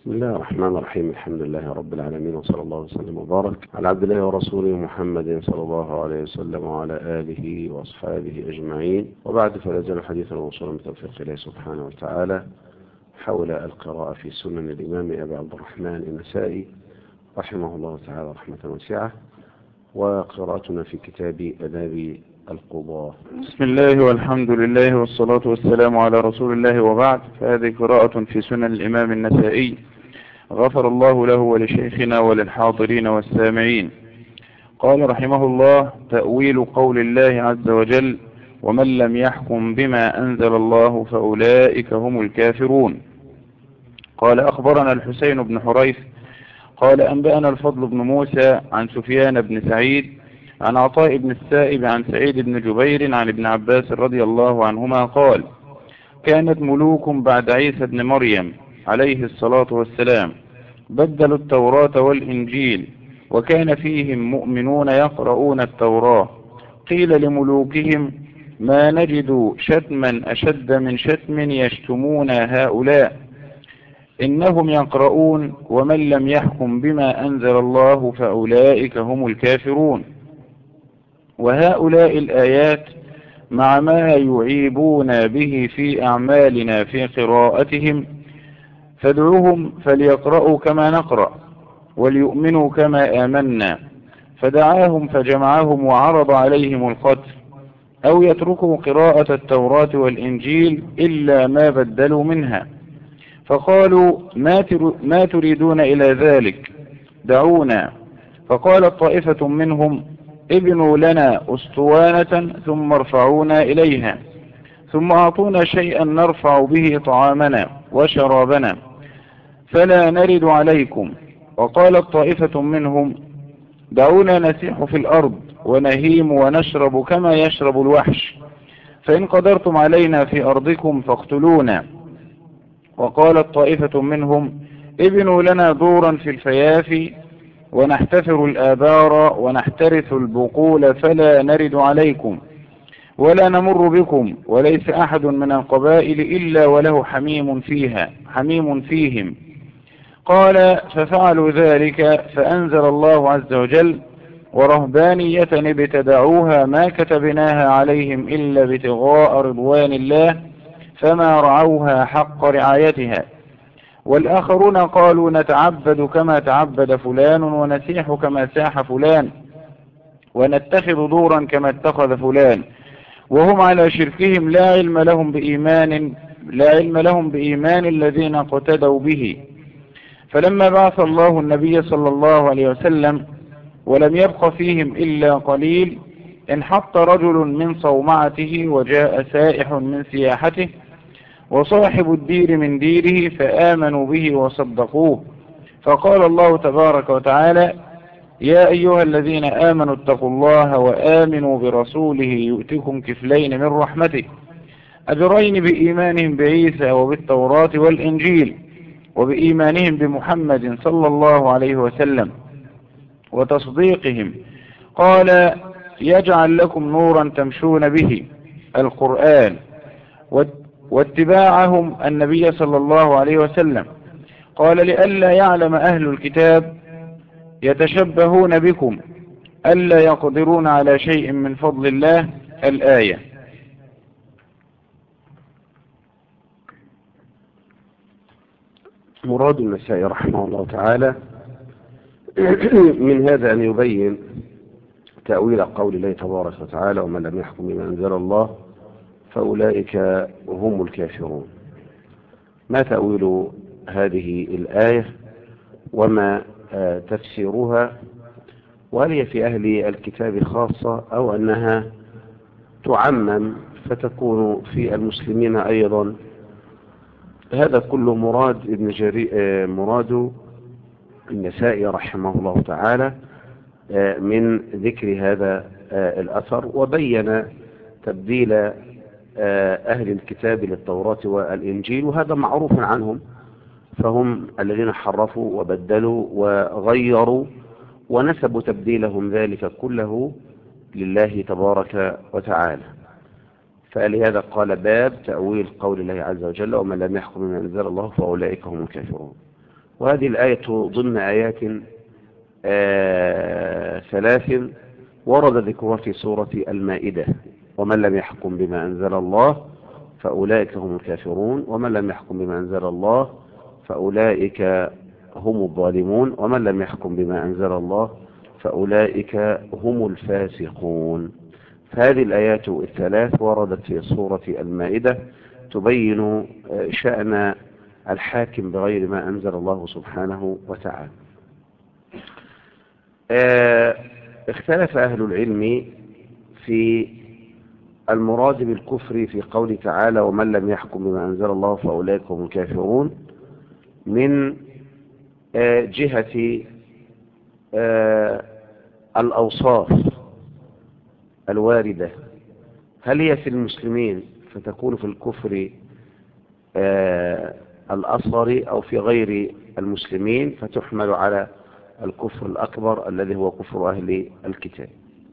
بسم الله الرحمن الرحيم. الحمد لله رب العالمين، وصلى الله وسلم وبارك على عبد الله ورسوله محمد صلى الله عليه وسلم وعلى آله وأصحابه أجمعين، وبعد فلا يزال الحديث الموصول من توفيق الله سبحانه وتعالى حول القراءة في سنن الإمام أبي عبد الرحمن النسائي رحمه الله تعالى رحمة واسعة، وقراءتنا في كتاب آداب القضاة. بسم الله والحمد لله والصلاة والسلام على رسول الله، وبعد، فهذه قراءة في سنن الإمام النسائي غفر الله له ولشيخنا وللحاضرين والسامعين. قال رحمه الله: تأويل قول الله عز وجل: ومن لم يحكم بما أنزل الله فأولئك هم الكافرون. قال: أخبرنا الحسين بن حريث قال: أنبأنا الفضل بن موسى عن سفيان بن سعيد عن عطاء بن السائب عن سعيد بن جبير عن ابن عباس رضي الله عنهما قال: كانت ملوك بعد عيسى بن مريم عليه الصلاة والسلام بدلوا التوراة والإنجيل، وكان فيهم مؤمنون يقرؤون التوراة. قيل لملوكهم: ما نجد شتما أشد من شتم يشتمون هؤلاء، إنهم يقرؤون: ومن لم يحكم بما أنزل الله فأولئك هم الكافرون. وهؤلاء الآيات مع ما يعيبون به في أعمالنا في قراءتهم، فادعوهم فليقرأوا كما نقرأ وليؤمنوا كما آمنا. فدعاهم فجمعهم وعرض عليهم القتل، أو يتركوا قراءة التوراة والإنجيل إلا ما بدلوا منها. فقالوا: ما تريدون إلى ذلك؟ دعونا. فقالت طائفة منهم: ابنوا لنا أسطوانة ثم ارفعونا إليها، ثم أعطونا شيئا نرفع به طعامنا وشرابنا، فلا نرد عليكم. وقالت طائفة منهم: دعونا نسيح في الأرض ونهيم ونشرب كما يشرب الوحش، فإن قدرتم علينا في أرضكم فاقتلونا. وقالت طائفة منهم: ابنوا لنا دورا في الفيافي ونحتفر الآبار ونحترث البقول، فلا نرد عليكم ولا نمر بكم، وليس أحد من القبائل إلا وله حميم فيهم. قال: ففعلوا ذلك، فأنزل الله عز وجل: ورهبانية ابتدعوها ما كتبناها عليهم إلا ابتغاء رضوان الله، فما رعوها حق رعايتها. والآخرون قالوا: نتعبد كما تعبد فلان، ونسيح كما ساح فلان، ونتخذ دورا كما اتخذ فلان، وهم على شركهم لا علم لهم بإيمان الذين اقتدوا به. فلما بعث الله النبي صلى الله عليه وسلم ولم يبق فيهم إلا قليل، انحط رجل من صومعته وجاء سائح من سياحته وصاحب الدير من ديره، فآمنوا به وصدقوه. فقال الله تبارك وتعالى: يا أيها الذين آمنوا اتقوا الله وآمنوا برسوله يؤتكم كفلين من رحمته، أجرين بإيمانهم بعيسى وبالتوراة والإنجيل، وبإيمانهم بمحمد صلى الله عليه وسلم وتصديقهم. قال: يجعل لكم نورا تمشون به، القرآن، واتباعهم النبي صلى الله عليه وسلم. قال: لئلا يعلم أهل الكتاب يتشبهون بكم ألا يقدرون على شيء من فضل الله. الآية. مراد النسائي رحمه الله تعالى من هذا أن يبين تأويل قول الله تبارك وتعالى: ومن لم يحكم بما أنزل الله فأولئك هم الكافرون. ما تأويل هذه الآية وما تفسيرها؟ وهل هي في أهل الكتاب خاصة أو أنها تعمم فتكون في المسلمين أيضا؟ هذا كله مراد النسائي رحمه الله تعالى من ذكر هذا الأثر، وبين تبديل أهل الكتاب للتوراة والإنجيل، وهذا معروف عنهم، فهم الذين حرفوا وبدلوا وغيروا ونسبوا تبديلهم ذلك كله لله تبارك وتعالى. فلهذا قال: باب تأويل قول الله عز وجل: ومن لم يحكم بما أنزل الله فأولئك هم الكافرون. وهذه الآية ضمن آيات 3 ورد ذكرها في سورة المائدة: ومن لم يحكم بما أنزل الله فأولئك هم الكافرون، ومن لم يحكم بما أنزل الله فأولئك هم الظالمون، ومن لم يحكم بما أنزل الله فأولئك هم الفاسقون. هذه الآيات 3 وردت في سورة المائدة تبين شأن الحاكم بغير ما أنزل الله سبحانه وتعالى. اختلف أهل العلم في المراد بالكفر في قوله تعالى: ومن لم يحكم بما أنزل الله فأولئك هم الكافرون، من جهة الأوصاف الواردة، هل هي في المسلمين فتكون في الكفر الأصغر، أو في غير المسلمين فتحمل على الكفر الأكبر الذي هو كفر أهل الكتاب.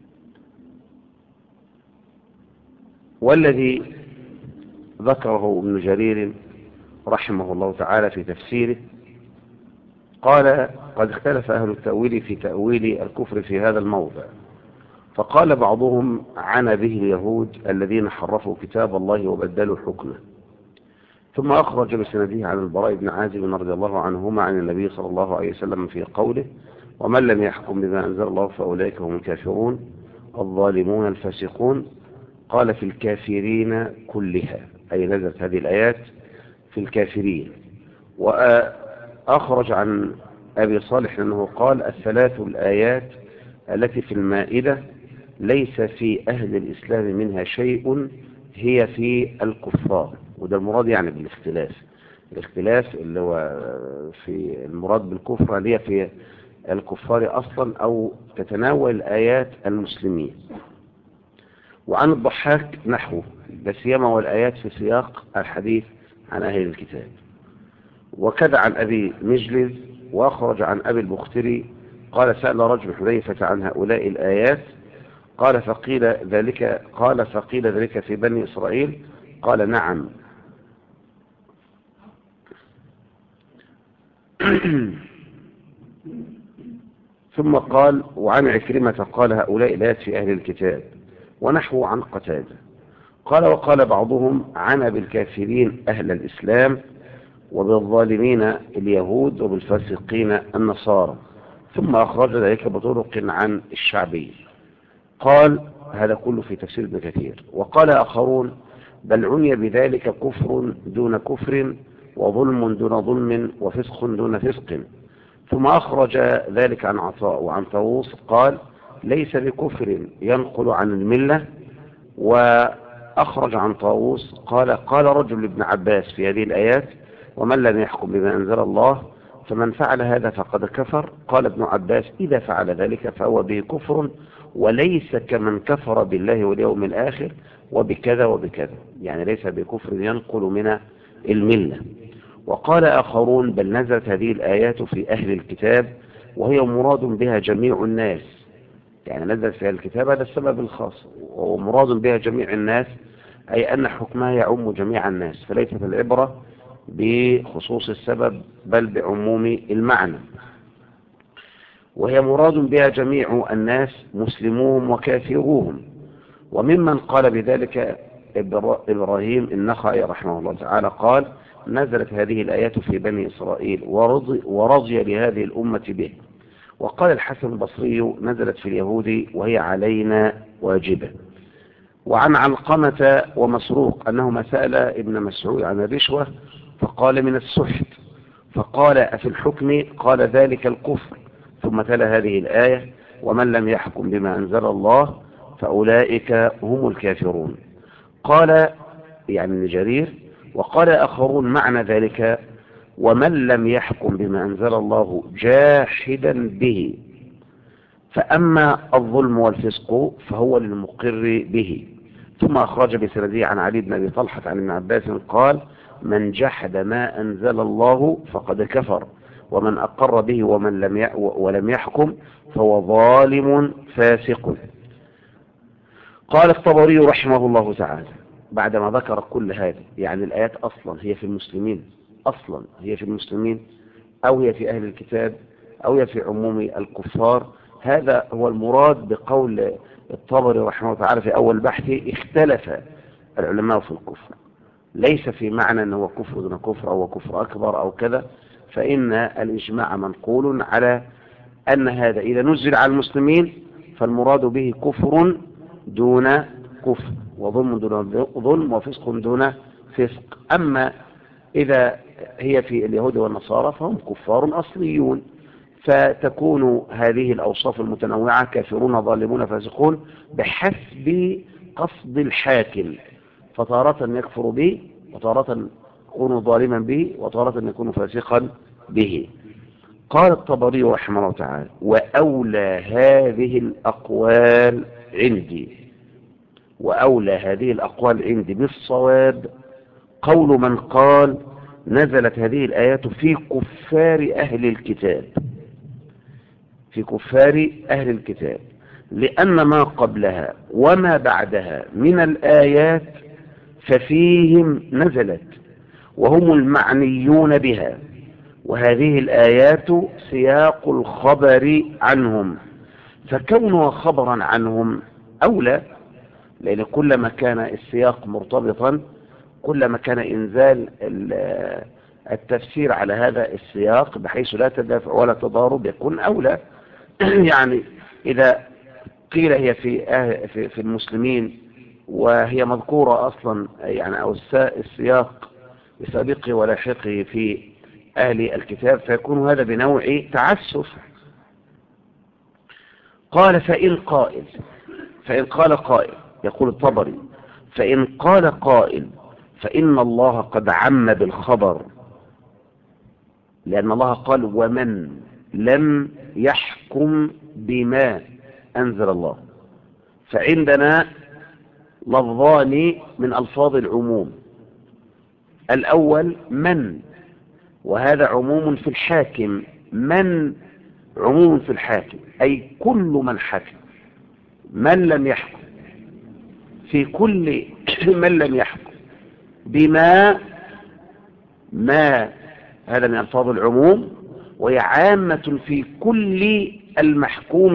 والذي ذكره ابن جرير رحمه الله تعالى في تفسيره قال: قد اختلف أهل التأويل في تأويل الكفر في هذا الموضع، فقال بعضهم: عنا به اليهود الذين حرفوا كتاب الله وبدلوا حكمه. ثم أخرج بسنده عن البراء بن عازب رضي الله عنهما عن النبي صلى الله عليه وسلم في قوله: ومن لم يحكم بما أنزل الله فأولئك هم الكافرون الظالمون الفاسقون. قال: في الكافرين كلها، أي نزلت هذه الآيات في الكافرين. وأخرج عن أبي صالح أنه قال: الثلاث الآيات التي في المائدة ليس في أهل الإسلام منها شيء، هي في الكفار. وده المراد يعني بالاختلاف اللي هو في المراد بالكفر، اللي هي في الكفار أصلا أو تتناول الآيات المسلمين. وعن الضحاك نحوه، لا سيما والآيات في سياق الحديث عن أهل الكتاب. وكذا عن أبي مجلس. وأخرج عن أبي البختري قال: سأل رجل حذيفة عن هؤلاء الآيات، قال فقيل ذلك في بني إسرائيل؟ قال: نعم. ثم قال: وعن عكرمة قال: هؤلاء الآيات في أهل الكتاب، ونحو عن قتادة. قال: وقال بعضهم: عنا بالكافرين أهل الإسلام، وبالظالمين اليهود، وبالفاسقين النصارى. ثم أخرج ذلك بطرق عن الشعبي. قال: هذا كله في تفسير ابن كثير. وقال آخرون: بل عني بذلك كفر دون كفر، وظلم دون ظلم، وفسق دون فسق. ثم أخرج ذلك عن عطاء وعن طاووس قال: ليس بكفر ينقل عن الملة. وأخرج عن طاووس قال رجل لابن عباس في هذه الآيات: ومن لم يحكم بما أنزل الله فمن فعل هذا فقد كفر. قال ابن عباس: إذا فعل ذلك فهو به كفر، وليس كمن كفر بالله واليوم الآخر وبكذا وبكذا، يعني ليس بكفر ينقل من الملة. وقال آخرون: بل نزلت هذه الآيات في أهل الكتاب، وهي مراد بها جميع الناس، يعني نزلت في أهل الكتاب، هذا السبب الخاص، ومراد بها جميع الناس، أي أن حكمها يعم جميع الناس، فليست العبرة بخصوص السبب بل بعموم المعنى. وهي مراد بها جميع الناس مسلموهم وكافروهم. وممن قال بذلك إبراهيم النخعي رحمه الله تعالى قال: نزلت هذه الآيات في بني إسرائيل ورضي لهذه الأمة به. وقال الحسن البصري: نزلت في اليهود وهي علينا واجبة. وعن علقمة ومسروق أنهما سأل ابن مسعود عن الرشوة فقال: من السحت. فقال: أفي الحكم؟ قال: ذلك الكفر. ثم تلا هذه الآية: ومن لم يحكم بما أنزل الله فأولئك هم الكافرون. قال يعني ابن جرير: وقال آخرون معنى ذلك: ومن لم يحكم بما أنزل الله جاحدا به، فأما الظلم والفسق فهو للمقر به. ثم أخرج بسنده عن علي بن أبي طلحة عن ابن عباس قال: من جحد ما أنزل الله فقد كفر، ومن أقر به ولم يحكم فهو ظالم فاسق. قال الطبري رحمه الله تعالى بعدما ذكر كل هذا، يعني الآيات أصلا هي في المسلمين، أو هي في أهل الكتاب أو هي في عموم الكفار. هذا هو المراد بقول الطبري رحمه الله تعالى في أول بحثه: اختلف العلماء في الكفر، ليس في معنى أنه كفر دون كفر أو كفر أكبر أو كذا، فإن الإجماع منقول على أن هذا إذا نزل على المسلمين فالمراد به كفر دون كفر، وظلم دون ظلم، وفسق دون فسق. أما إذا هي في اليهود والنصارى فهم كفار أصليون، فتكون هذه الأوصاف المتنوعة: كافرون ظالمون فاسقون، بحسب قصد الحاكم، فتارة يكفر به، وتارة يكون ظالما به، وتارة يكون فاسقا به. قال الطبري رحمه الله تعالى: وأولى هذه الأقوال عندي بالصواب قول من قال نزلت هذه الآيات في كفار أهل الكتاب، لأن ما قبلها وما بعدها من الآيات ففيهم نزلت وهم المعنيون بها، وهذه الآيات سياق الخبر عنهم، فكونها خبرا عنهم أولى، لأن كلما كان السياق مرتبطا كلما كان إنزال التفسير على هذا السياق بحيث لا تدافع ولا تضارب يكون أولى. يعني إذا قيل هي في المسلمين وهي مذكورة أصلا، يعني أو السياق بسابقه ولاحقه في أهل الكتاب، فيكون هذا بنوع تعسف. قال: فإن قال قائل، يقول الطبري: فإن قال قائل فإن الله قد عم بالخبر، لأن الله قال: ومن لم يحكم بما أنزل الله. فعندنا لفظان من ألفاظ العموم: الأول من، وهذا عموم في الحاكم، من عموم في الحاكم أي كل من حكم. من لم يحكم، في كل من لم يحكم بما، ما هذا من ألفاظ العموم، وهي عامة في كل المحكوم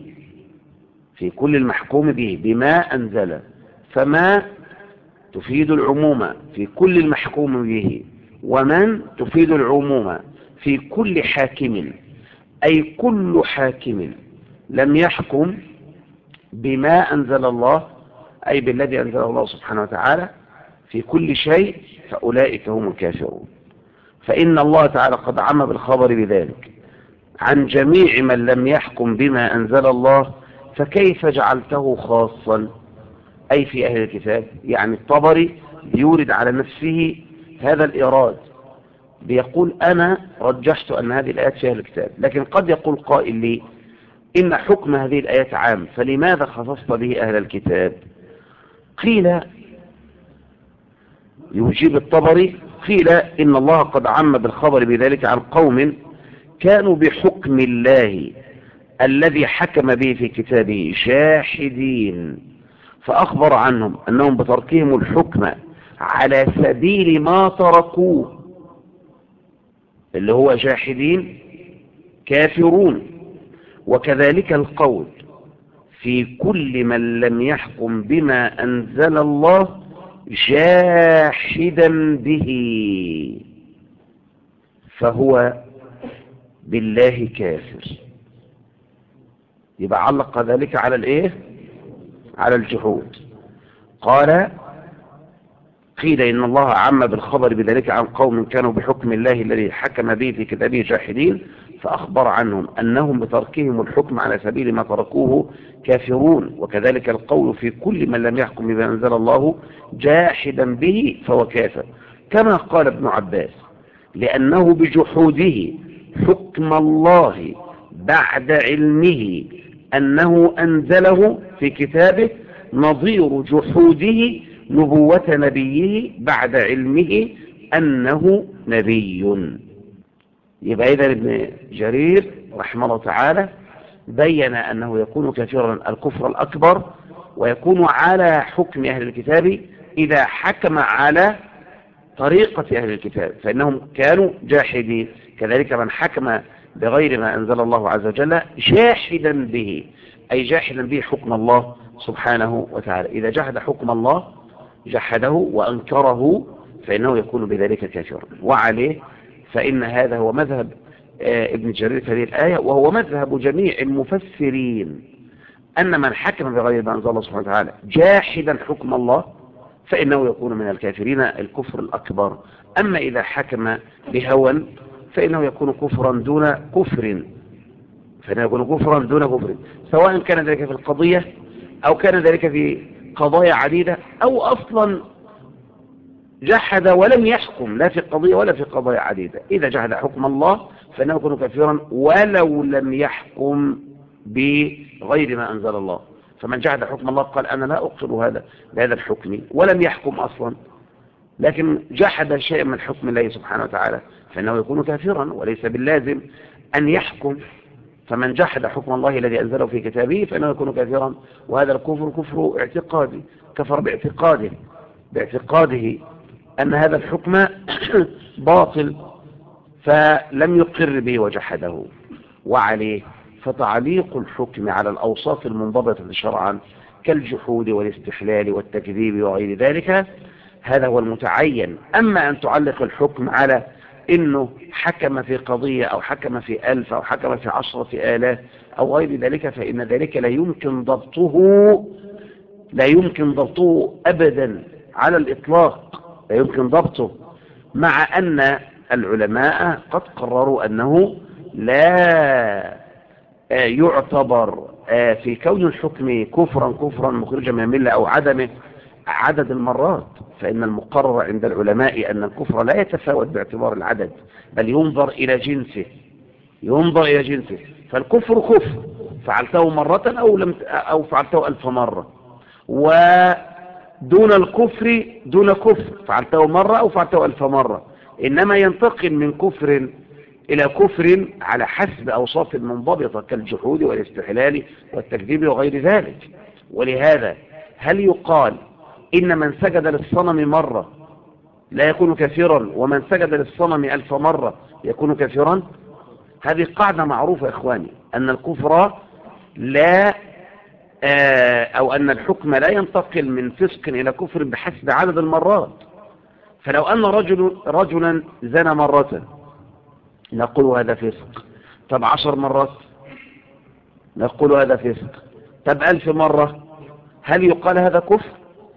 به، بما أنزل. فما تفيد العموم في كل المحكوم به، ومن تفيد العموم في كل حاكم، أي كل حاكم لم يحكم بما أنزل الله، أي بالذي أنزل الله سبحانه وتعالى في كل شيء، فأولئك هم الكافرون. فإن الله تعالى قد عم بالخبر بذلك عن جميع من لم يحكم بما أنزل الله، فكيف جعلته خاصا أي في أهل الكتاب؟ يعني الطبري بيورد على نفسه هذا الإيراد، بيقول: أنا رجحت أن هذه الآيات في أهل الكتاب، لكن قد يقول قائل لي: إن حكم هذه الآيات عام، فلماذا خصصت به أهل الكتاب؟ قيل، يجيب الطبري: قيل إن الله قد عم بالخبر بذلك عن قوم كانوا بحكم الله الذي حكم به في كتابه جاحدين، فأخبر عنهم أنهم بتركهم الحكم على سبيل ما تركوه، اللي هو جاحدين كافرون. وكذلك القول في كل من لم يحكم بما أنزل الله جاحدا به فهو بالله كافر. يبقى علق ذلك على الايه؟ على الجحود. قيل إن الله عم بالخبر بذلك عن قوم كانوا بحكم الله الذي حكم به في كتابه جاحدين، فأخبر عنهم أنهم بتركهم الحكم على سبيل ما تركوه كافرون. وكذلك القول في كل من لم يحكم بما أنزل الله جاحدا به فهو كافر، كما قال ابن عباس: لأنه بجحوده حكم الله بعد علمه أنه أنزله في كتابه نظير جحوده نبوة نبيه بعد علمه أنه نبي. يبقى إذن ابن جرير رحمه الله تعالى بين أنه يكون كافرا الكفر الأكبر، ويكون على حكم أهل الكتاب إذا حكم على طريقة أهل الكتاب، فإنهم كانوا جاحدين. كذلك من حكم بغير ما أنزل الله عز وجل جاحدا به، أي جاحدا به حكم الله سبحانه وتعالى. إذا جحد حكم الله جحده وأنكره فإنه يكون بذلك كافرا. وعليه فإن هذا هو مذهب ابن جرير في هذه الآية، وهو مذهب جميع المفسرين، أن من حكم بغير ما أنزل الله سبحانه وتعالى جاحدا حكم الله فإنه يكون من الكافرين الكفر الأكبر. أما إذا حكم بهوى فإنه يكون كفرا دون كفر، فإنه يكون كفرا دون كفر، سواء كان ذلك في القضية أو كان ذلك في قضايا عديدة، أو أصلا جحد ولم يحكم لا في قضية ولا في قضايا عديدة. إذا جحد حكم الله فإنه يكون كافرا ولو لم يحكم بغير ما أنزل الله. فمن جحد حكم الله قال أنا لا أقر بهذا الحكم ولم يحكم أصلا، لكن جحد شيء من حكم الله سبحانه وتعالى فإنه يكون كافرا، وليس باللازم أن يحكم. فمن جحد حكم الله الذي أنزله في كتابه فإنه يكون كافرا، وهذا الكفر كفر اعتقادي، كفر باعتقاده أن هذا الحكم باطل فلم يقر به وجحده. وعليه فتعليق الحكم على الأوصاف المنضبطة شرعا كالجحود والاستحلال والتكذيب وغير ذلك هذا هو المتعين. أما أن تعلق الحكم على إنه حكم في قضية أو حكم في 1000 أو حكم في 10,000 أو غير ذلك فإن ذلك لا يمكن ضبطه أبدا على الإطلاق، لا يمكن ضبطه، مع أن العلماء قد قرروا أنه لا يعتبر في كون الحكم كفرا مخرجا من الملة أو عدمه عدد المرات، فإن المقرر عند العلماء أن الكفر لا يتفاوت باعتبار العدد، بل ينظر إلى جنسه. فالكفر كفر فعلته مرة أو فعلته 1000 مرة، ودون الكفر دون كفر فعلته مرة أو فعلته 1000 مرة. إنما ينتقل من كفر إلى كفر على حسب أوصاف منضبطة كالجحود والاستحلال والتكذيب وغير ذلك. ولهذا هل يقال إن من سجد للصنم مرة لا يكون كافرا ومن سجد للصنم 1000 مرة يكون كافرا؟ هذه قاعدة معروفة يا إخواني، أن الكفر لا أو أن الحكم لا ينتقل من فسق إلى كفر بحسب عدد المرات. فلو أن رجلا زنى مرة نقول هذا فسق، طب 10 مرات نقول هذا فسق، طب 1000 مرة هل يقال هذا كفر؟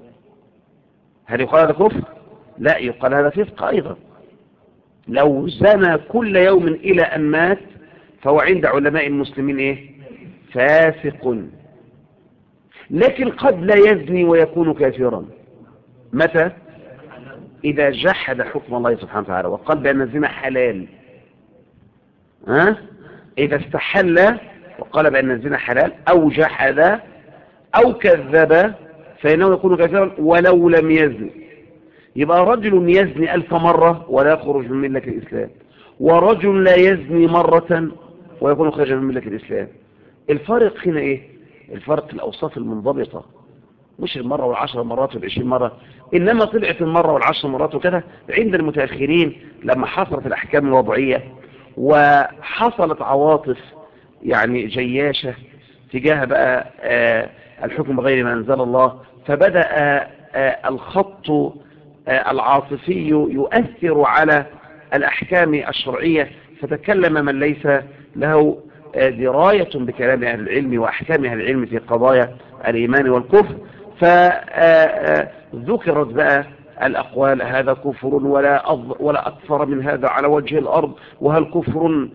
لا، يقال هذا فسق أيضا. لو زنى كل يوم إلى أن مات فهو عند علماء المسلمين فاسق. لكن قد لا يزني ويكون كافرا. متى؟ إذا جحد حكم الله سبحانه وتعالى وقال بأن الزنا حلال. إذا استحل وقال بأن الزنا حلال أو جحد أو كذب فإنه يكون كافرا ولو لم يزن. يبقى رجل يزني 1000 مرة ولا يخرج من ملة الإسلام، ورجل لا يزني مرة ويكون خارجا من ملة الإسلام. الفرق هنا الفرق الأوصاف المنضبطة، مش المرة وال10 مرات وال20 مرة، إنما طلعت المرة وال10 مرات وكذا عند المتأخرين لما حصلت الأحكام الوضعية وحصلت عواطف جياشة تجاه بقى الحكم بغير ما أنزل الله، فبدأ الخط العاطفي يؤثر على الأحكام الشرعية، فتكلم من ليس له دراية بكلام أهل العلم وأحكام أهل العلم في قضايا الإيمان والكفر، فذكرت بقى الأقوال هذا كفر ولا أكثر من هذا على وجه الأرض، وهل كفر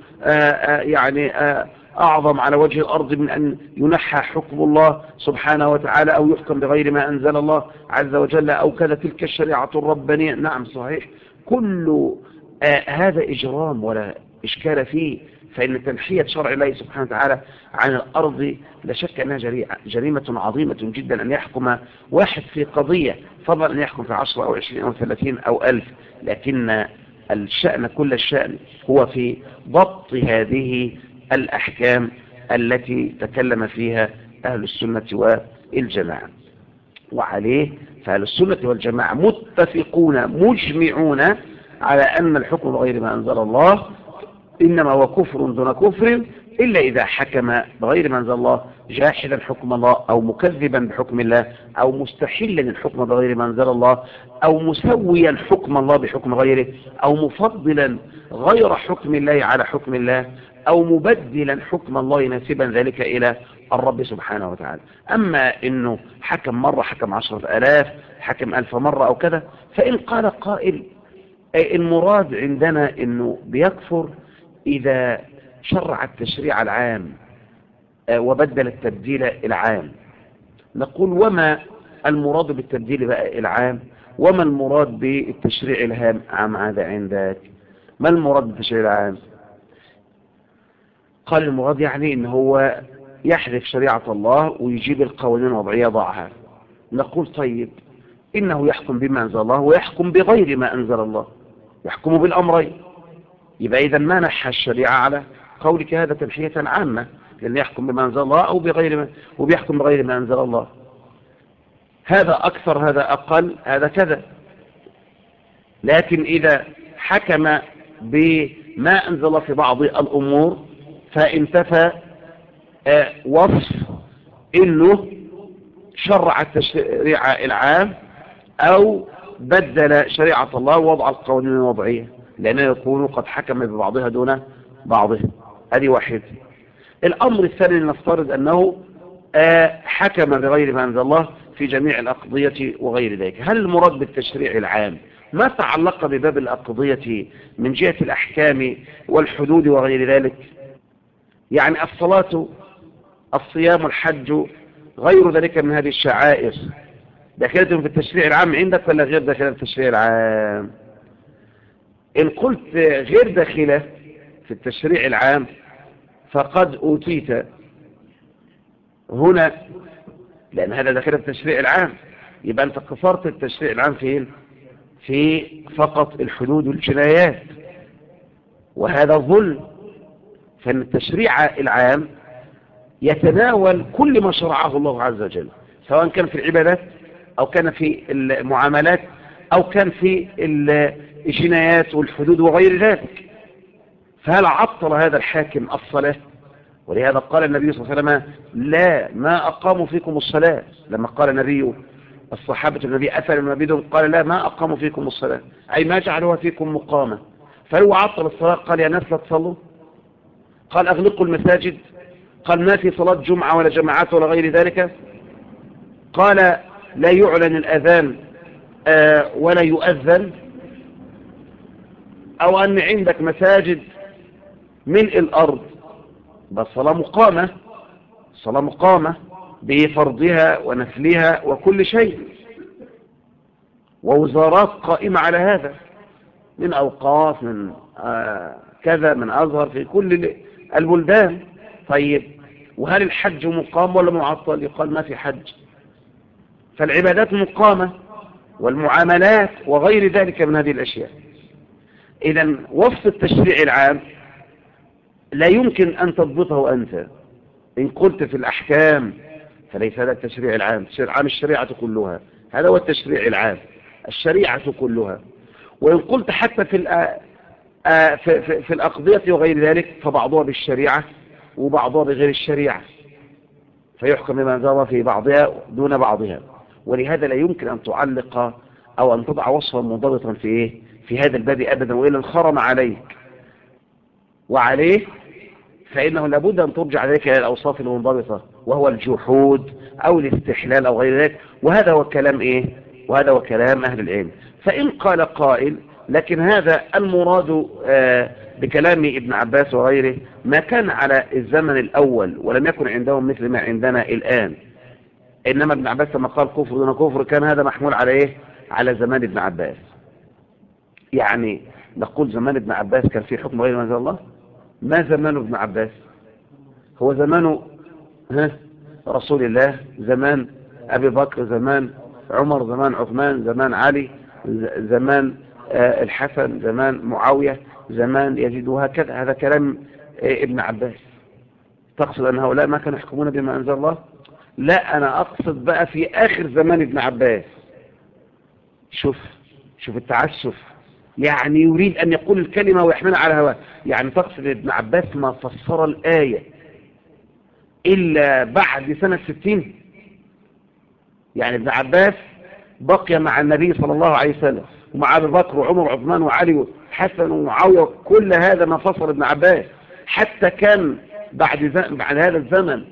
أعظم على وجه الأرض من أن ينحى حكم الله سبحانه وتعالى أو يحكم بغير ما أنزل الله عز وجل أو كذا تلك الشريعة الربانية. نعم صحيح، كل هذا إجرام ولا إشكال فيه، فإن تنحية شرع الله سبحانه وتعالى عن الأرض لا شك أنها جريمة عظيمة جدا أن يحكم واحد في قضية، فضلا أن يحكم في 10 أو 20 أو 30 أو 1000. لكن الشأن كل الشأن هو في ضبط هذه الأحكام التي تكلم فيها أهل السنة والجماعة. وعليه فأهل السنة والجماعة متفقون مجمعون على أن الحكم بغير ما أنزل الله إنما هو كفر دون كفر إلا إذا حكم بغير ما أنزل الله، جاحدا حكم الله أو مكذبا بحكم الله أو مستحلا الحكم بغير ما أنزل الله أو مسويا حكم الله بحكم غيره أو مفضلا غير حكم الله على حكم الله أو مبدلا حكم الله ناسبا ذلك إلى الرب سبحانه وتعالى. أما إنه حكم مرة، حكم 10,000، حكم 1000 مرة أو كذا، فإن قال قائل المراد عندنا إنه بيكفر إذا شرع التشريع العام وبدل التبديل العام، نقول وما المراد بالتبديل بقى العام؟ وما المراد بالتشريع الهام عام هذا عندك؟ ما المراد بالتشريع العام؟ قال المراد يعني إن هو يحذف شريعة الله ويجيب القوانين الوضعية ضعها. نقول طيب إنه يحكم بما أنزل الله ويحكم بغير ما أنزل الله، يحكم بالأمرين. يبقى إذا ما نحى الشريعة على قولك هذا تنحية عامة، لأن يحكم بما أنزل الله أو بغير ما، وبيحكم بغير ما أنزل الله. هذا أكثر، هذا أقل، هذا كذا. لكن إذا حكم بما أنزل الله في بعض الأمور فانتفى وصف إنه شرع التشريع العام أو بدل شريعة الله ووضع القوانين الوضعية، لأنه يكون قد حكم ببعضها دون بعضها. هذه واحد. الأمر الثاني نفترض أنه حكم بغير ما أنزل الله في جميع الأقضية وغير ذلك. هل المراد بالتشريع العام ما تعلق بباب الأقضية من جهة الأحكام والحدود وغير ذلك؟ يعني الصلاة، الصيام، الحج، غير ذلك من هذه الشعائر داخلة في التشريع العام عندك ولا غير داخلة في التشريع العام؟ إن قلت غير داخلة في التشريع العام فقد أوتيت هنا، لأن هذا داخل في التشريع العام. يبقى أنت قصرت التشريع العام فين؟ في فقط الحدود والجنايات، وهذا ظلم. فإن التشريع العام يتناول كل ما شرعه الله عز وجل، سواء كان في العبادات أو كان في المعاملات أو كان في الجنايات والحدود وغير ذلك. فهل عطل هذا الحاكم الصلاة؟ ولهذا قال النبي صلى الله عليه وسلم لا ما أقاموا فيكم الصلاة. لما قال النبي الصحابة النبي أثر المبيدهم قال لا ما أقاموا فيكم الصلاة، أي ما جعلوها فيكم مقامة. فهو عطل الصلاة؟ قال يا ناس لا تصلوا؟ قال أغلقوا المساجد؟ قال ما في صلاة جمعة ولا جماعات ولا غير ذلك؟ قال لا يعلن الأذان ولا يؤذن؟ أو أن عندك مساجد ملء الأرض بس صلاة مقامة، صلاة مقامة بفرضها ونفلها وكل شيء، ووزارات قائمة على هذا من أوقاف، من كذا، من أزهر في كل البلدان. طيب وهل الحج مقام ولا معطل؟ يقال ما في حج. فالعبادات مقامة والمعاملات وغير ذلك من هذه الأشياء. إذا وصف التشريع العام لا يمكن أن تضبطه أنت. إن قلت في الأحكام فليس هذا التشريع العام. التشريع العام الشريعة كلها، هذا هو التشريع العام، الشريعة كلها. وإن قلت حتى في الأقضية وغير ذلك فبعضها بالشريعة وبعضها بغير الشريعة، فيحكم بما أنزل الله في بعضها دون بعضها. ولهذا لا يمكن أن تعلق أو أن تضع وصفا منضبطا في هذا الباب أبدا، وإلا انخرم عليك وعليه، فإنه لابد أن ترجع ذلك إلى الأوصاف المنضبطة، وهو الجحود أو الاستحلال أو غير ذلك. وهذا هو كلام وهذا هو كلام أهل العلم. فإن قال قائل لكن هذا المراد بكلام ابن عباس وغيره ما كان على الزمن الأول ولم يكن عندهم مثل ما عندنا الآن، إنما ابن عباس لما قال كفر دون كفر كان هذا محمول على على زمان ابن عباس. يعني نقول زمان ابن عباس كان في حكم غير ما أنزل الله؟ ما زمان ابن عباس؟ هو زمان رسول الله، زمان أبي بكر، زمان عمر، زمان عثمان، زمان علي، زمان الحسن، زمان معاوية، زمان يزيد، وهكذا. هذا كلام ابن عباس. تقصد أن هؤلاء ما كانوا يحكمون بما أنزل الله؟ لا، أنا أقصد بقى في آخر زمان ابن عباس. شوف التعسف. يعني يريد أن يقول الكلمة ويحملها على هواه. يعني تقصد ابن عباس ما فسر الآية إلا بعد سنة 60؟ يعني ابن عباس بقي مع النبي صلى الله عليه وسلم ومع أبي بكر وعمر وعثمان وعلي وحسن ومعاوية، كل هذا ما فسر ابن عباس. حتى كان بعد هذا الزمن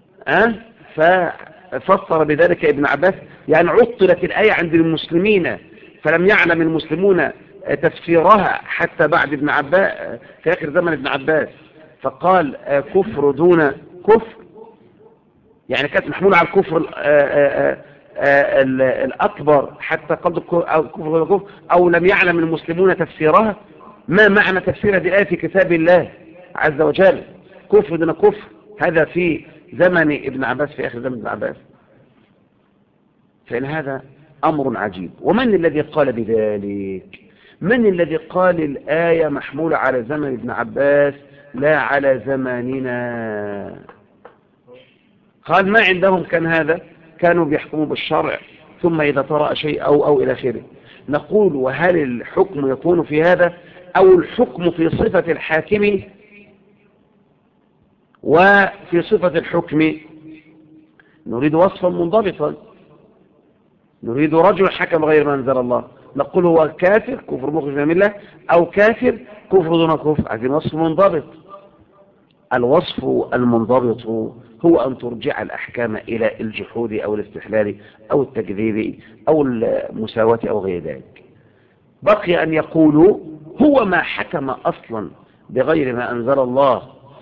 ففسر بذلك ابن عباس. يعني عطلت الآية عند المسلمين فلم يعلم المسلمون تفسيرها حتى بعد ابن عباس، في آخر زمن ابن عباس، فقال كفر دون كفر. يعني كانت محمولة على الكفر الأكبر حتى قبل الكفر دون كفر، أو لم يعلم المسلمون تفسيرها. ما معنى تفسير هذه الآية في كتاب الله عز وجل؟ كفر دون كفر، هذا في زمن ابن عباس، في آخر زمن ابن عباس. فإن هذا أمر عجيب. ومن الذي قال بذلك؟ من الذي قال الآية محمولة على زمن ابن عباس لا على زماننا؟ قال ما عندهم كان هذا، كانوا بيحكموا بالشرع ثم إذا طرأ شيء أو إلى آخره. نقول وهل الحكم يكون في هذا أو الحكم في صفة الحاكم وفي صفة الحكم؟ نريد وصفا منضبطا، نريد رجل حكم غير ما أنزل الله، نقول هو كافر كفر مخرج من الملة أو كافر كفر دون كفر. عايزين وصف منضبط. الوصف المنضبط هو أن ترجع الأحكام إلى الجحود أو الاستحلال أو التكذيب أو المساواة أو غير ذلك. بقي أن يقولوا هو ما حكم أصلا بغير ما أنزل الله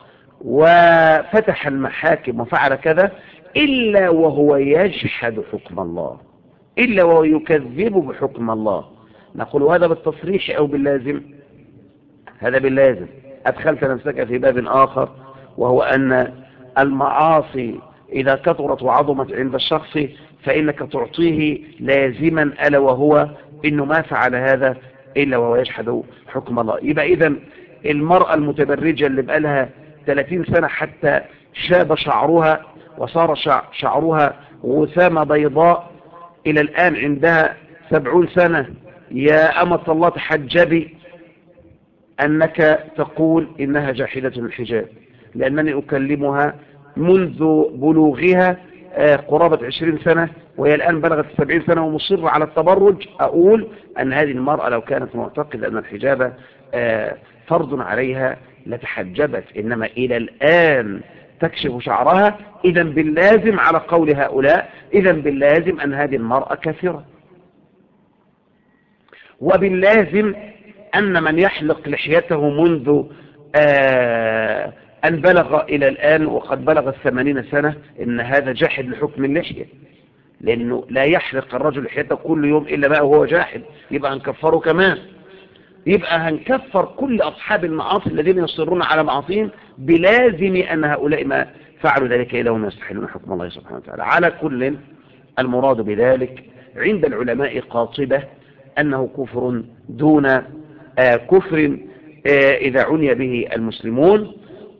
وفتح المحاكم وفعل كذا إلا وهو يجحد حكم الله، إلا وهو يكذب بحكم الله. نقول هذا بالتصريح أو باللازم؟ هذا باللازم. أدخلت نفسك في باب آخر، وهو أن المعاصي إذا كثرت وعظمت عند الشخص فإنك تعطيه لازما، ألا وهو إنه ما فعل هذا إلا وهو يجحد حكم الله. يبقى إذن المرأة المتبرجة اللي بقالها 30 سنة حتى شاب شعرها وصار شعرها وسامة بيضاء إلى الآن عندها 70 سنة، يا أمة الله تحجبي، أنك تقول إنها جاحدة الحجاب، لأنني أكلمها منذ بلوغها قرابة 20 سنة وهي الآن بلغت 70 سنة ومصر على التبرج. أقول أن هذه المرأة لو كانت معتقدة أن الحجاب فرض عليها لتحجبت، إنما إلى الآن تكشف شعرها. إذا باللازم على قول هؤلاء، إذا باللازم أن هذه المرأة كافرة، وباللازم أن من يحلق لحيته منذ أن بلغ إلى الآن وقد بلغ 80 سنة إن هذا جاحد لحكم اللحية، لأنه لا يحلق الرجل لحيته كل يوم إلا ما هو جاحد، يبقى هنكفره كمان. يبقى هنكفر كل أصحاب المعاصي الذين يصرون على معاصيهم بلازم أن هؤلاء ما فعلوا ذلك إلا هم يستحلون حكم الله سبحانه وتعالى. على كل، المراد بذلك عند العلماء قاطبة أنه كفر دون كفر إذا عني به المسلمون،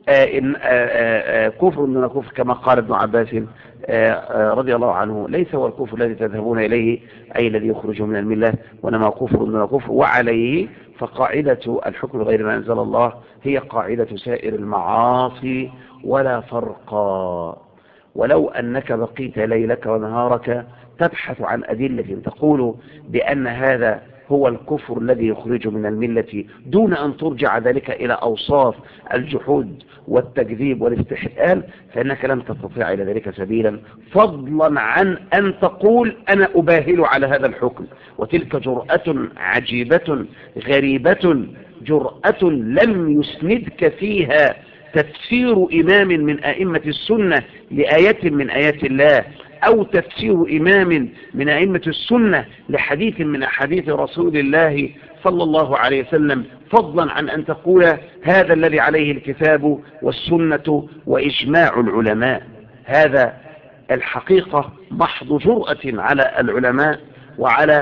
كفر دون كفر كما قال ابن عباس رضي الله عنه: ليس هو الكفر الذي تذهبون إليه أي الذي يخرج من الملة، وإنما كفر دون كفر. وعليه فقاعدة الحكم غير ما أنزل الله هي قاعدة سائر المعاصي ولا فرق. ولو أنك بقيت ليلك ونهارك تبحث عن أدلة تقول بأن هذا هو الكفر الذي يخرج من الملة دون أن ترجع ذلك إلى أوصاف الجحود والتكذيب والاستحلال، فإنك لم تستطيع إلى ذلك سبيلا، فضلا عن أن تقول أنا أباهل على هذا الحكم. وتلك جرأة عجيبة غريبة، جرأة لم يسندك فيها تفسير إمام من أئمة السنة لآية من آيات الله، أو تفسير إمام من أئمة السنة لحديث من أحاديث رسول الله صلى الله عليه وسلم، فضلا عن أن تقول هذا الذي عليه الكتاب والسنة وإجماع العلماء. هذا الحقيقة محض جرأة على العلماء وعلى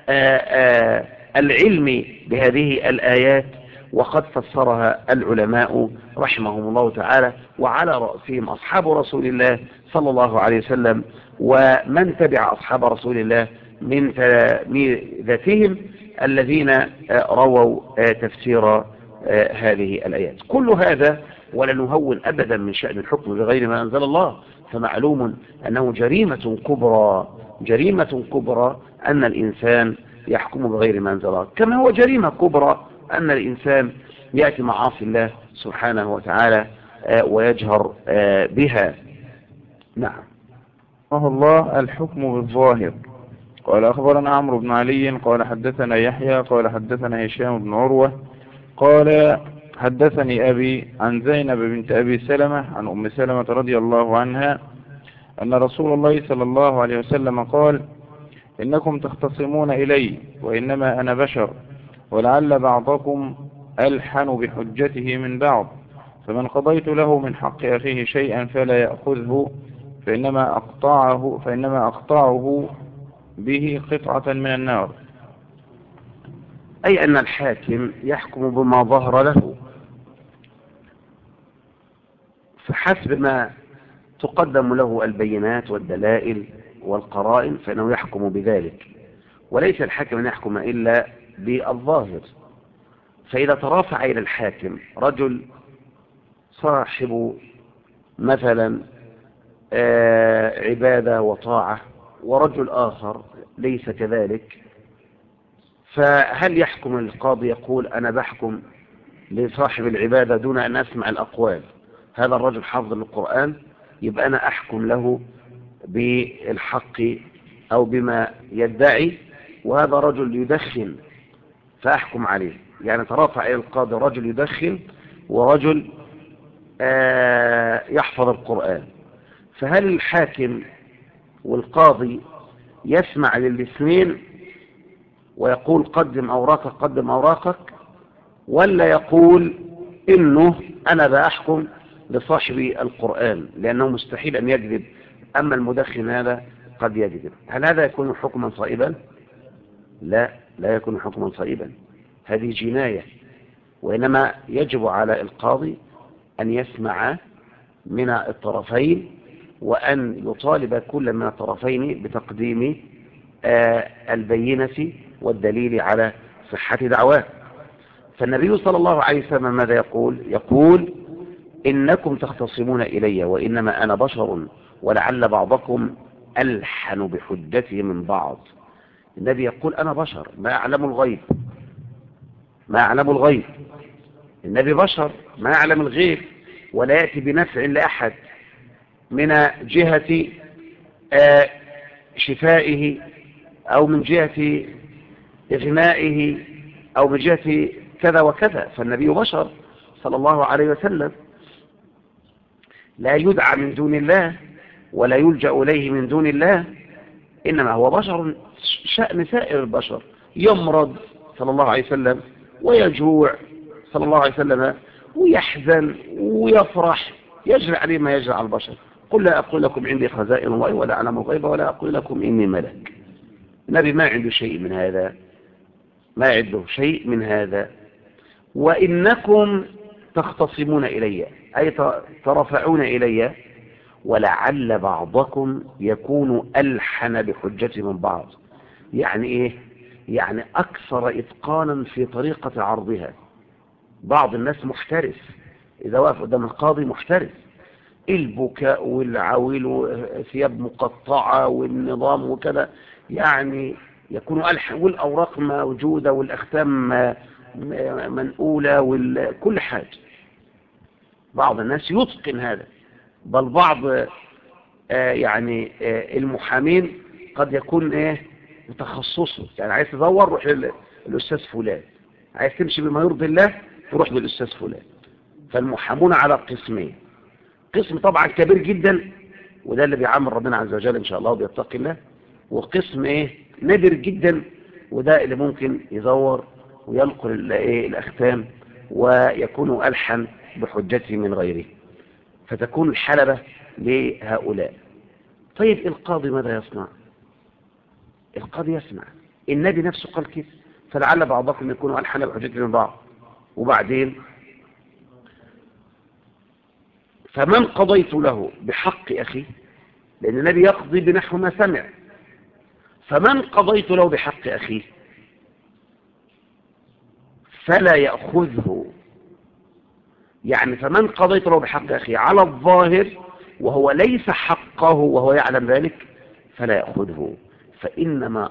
العلم بهذه الآيات، وقد فسرها العلماء رحمهم الله تعالى، وعلى رأسهم أصحاب رسول الله صلى الله عليه وسلم ومن تبع أصحاب رسول الله من تلامذتهم الذين رووا تفسير هذه الآيات. كل هذا ولا نهون أبدا من شأن الحكم بغير ما أنزل الله، فمعلوم أنه جريمة كبرى، جريمة كبرى أن الإنسان يحكم بغير ما أنزل الله، كما هو جريمة كبرى أن الإنسان يأتي معاصي الله سبحانه وتعالى ويجهر بها. نعم. رحمه الله الحكم بالظاهر. قال أخبرنا عمرو بن علي قال حدثنا يحيى قال حدثنا هشام بن عروة قال حدثني أبي عن زينب بنت أبي سلمة عن أم سلمة رضي الله عنها أن رسول الله صلى الله عليه وسلم قال: إنكم تختصمون إلي وإنما أنا بشر، ولعل بعضكم ألحن بحجته من بعض، فمن قضيت له من حق أخيه شيئا فلا يأخذه، فإنما أقطعه به قطعة من النار. أي أن الحاكم يحكم بما ظهر له، فحسب ما تقدم له البينات والدلائل والقرائن فإنه يحكم بذلك، وليس الحاكم أن يحكم إلا بالظاهر. فإذا ترافع إلى الحاكم رجل صاحب مثلا عبادة وطاعة ورجل آخر ليس كذلك، فهل يحكم القاضي يقول أنا بحكم لصاحب العبادة دون أن أسمع الأقوال؟ هذا الرجل حافظ للقرآن، يبقى أنا أحكم له بالحق أو بما يدعي، وهذا رجل يدخن فأحكم عليه. يعني ترافع إلى القاضي رجل يدخن ورجل يحفظ القرآن، فهل الحاكم والقاضي يسمع للاثنين ويقول قدم أوراقك قدم أوراقك، ولا يقول إنه أنا بأحكم لصاحب القرآن لأنه مستحيل أن يكذب، أما المدخن هذا قد يكذب؟ هل هذا يكون حكما صائبا؟ لا يكون حكما صائبا، هذه جناية. وإنما يجب على القاضي أن يسمع من الطرفين وأن يطالب كل من الطرفين بتقديم البينة والدليل على صحة دعواه. فالنبي صلى الله عليه وسلم ماذا يقول إنكم تختصمون إلي وإنما أنا بشر ولعل بعضكم ألحن بحجته من بعض. النبي يقول أنا بشر ما أعلم الغيب، ما أعلم الغيب، النبي بشر ما يعلم الغيب، ولا يأتي بنفع لأحد من جهة شفائه أو من جهة إغنائه أو من جهة كذا وكذا. فالنبي بشر صلى الله عليه وسلم لا يدعى من دون الله ولا يلجأ إليه من دون الله، إنما هو بشر شأن سائر البشر، يمرض صلى الله عليه وسلم ويجوع صلى الله عليه وسلم ويحزن ويفرح، يجري عليه ما يجري على البشر. قل لا أقول لكم عندي خزائن الله ولا أعلم الغيب ولا أقول لكم إني ملك. النبي ما عنده شيء من هذا، ما عنده شيء من هذا. وإنكم تختصمون إلي أي ترفعون إلي ولعل بعضكم يكون ألحن بحجة من بعض. يعني إيه؟ يعني أكثر إتقانا في طريقة عرضها. بعض الناس محترف، إذا وقف قدام القاضي محترف، البكاء والعويل وثياب مقطعة والنظام وكذا، يعني يكون ألحن والأوراق موجودة والأختام منقولة وكل حاجة. بعض الناس يتقن هذا، بل بعض يعني المحامين قد يكون متخصصه، يعني عايز تدور روح للأستاذ فلان، عايز تمشي بما يرضي الله تروح للأستاذ فلان. فالمحامون على قسمين، قسم طبعا كبير جدا وده اللي بيعامل ربنا عز وجل إن شاء الله وبيتقي الله، وقسم نادر جدا وده اللي ممكن يزور وينقل الأختام ويكون ألحن بحجته من غيره، فتكون الحلبة لهؤلاء. طيب القاضي ماذا يصنع؟ القاضي يسمع، النبي نفسه قال كده فلعل بعضكم يكون ألحن بحجته من بعض. وبعدين فمن قضيت له بحق أخي، لأن النبي يقضي بنحو ما سمع، فمن قضيت له بحق أخيه فلا يأخذه. يعني فمن قضيت له بحق أخيه على الظاهر وهو ليس حقه وهو يعلم ذلك فلا يأخذه، فإنما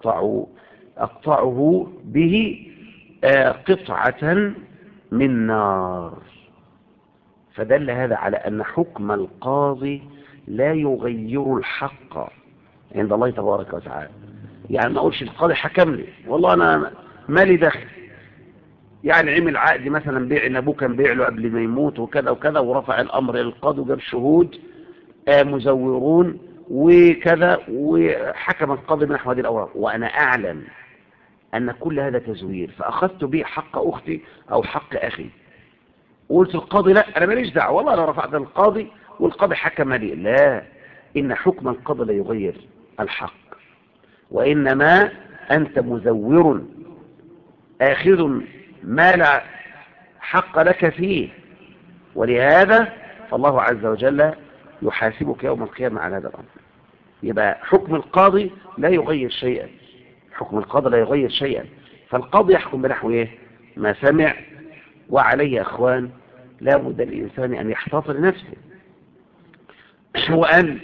أقطعه به قطعة من نار. فدل هذا على أن حكم القاضي لا يغير الحق عند الله تبارك وتعالى. يعني ما أقولش القاضي حكم لي والله أنا مالي دخل، يعني عمل عقد مثلا بيع ان ابوه كان بيع له قبل ما يموت وكذا وكذا، ورفع الامر الى القاضي وجاب شهود مزورون وكذا، وحكم القاضي بنحو هذه الاوراق، وانا اعلم ان كل هذا تزوير، فاخذت به حق اختي او حق اخي، وقلت القاضي لا انا ماليش دعوه والله انا رفعت القاضي والقاضي حكم لي. لا، ان حكم القاضي لا يغير الحق، وانما انت مزور اخذ ما لا حق لك فيه، ولهذا فالله عز وجل يحاسبك يوم القيامة على هذا الأمر. يبقى حكم القاضي لا يغير شيئا، حكم القاضي لا يغير شيئا، فالقاضي يحكم بنحو ايه ما سمع. وعليه أخوان لا بد للإنسان أن يحتاط لنفسه وأن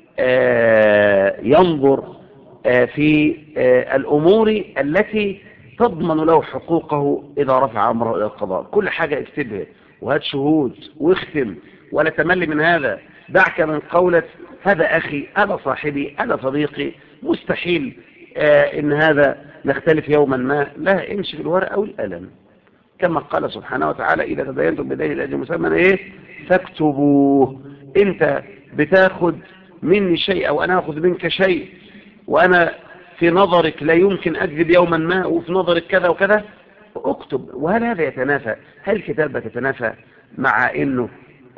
ينظر في الأمور التي تضمن له حقوقه إذا رفع أمره إلى القضاء. كل حاجة اكتبها وهات شهود واختم، ولا تمل من هذا. دعك من قولة هذا أخي هذا صاحبي هذا صديقي، مستحيل إن هذا نختلف يوما ما. لا، امشي بالورقة والقلم كما قال سبحانه وتعالى إذا تدينتم بدين الأجل مسمى إيه فاكتبوه. أنت بتاخد مني شيء أو أنا أخذ منك شيء، وأنا في نظرك لا يمكن أكذب يوما ما، وفي نظرك كذا وكذا، اكتب. وهل هذا يتنافى؟ هل الكتابة تتنافى مع إنه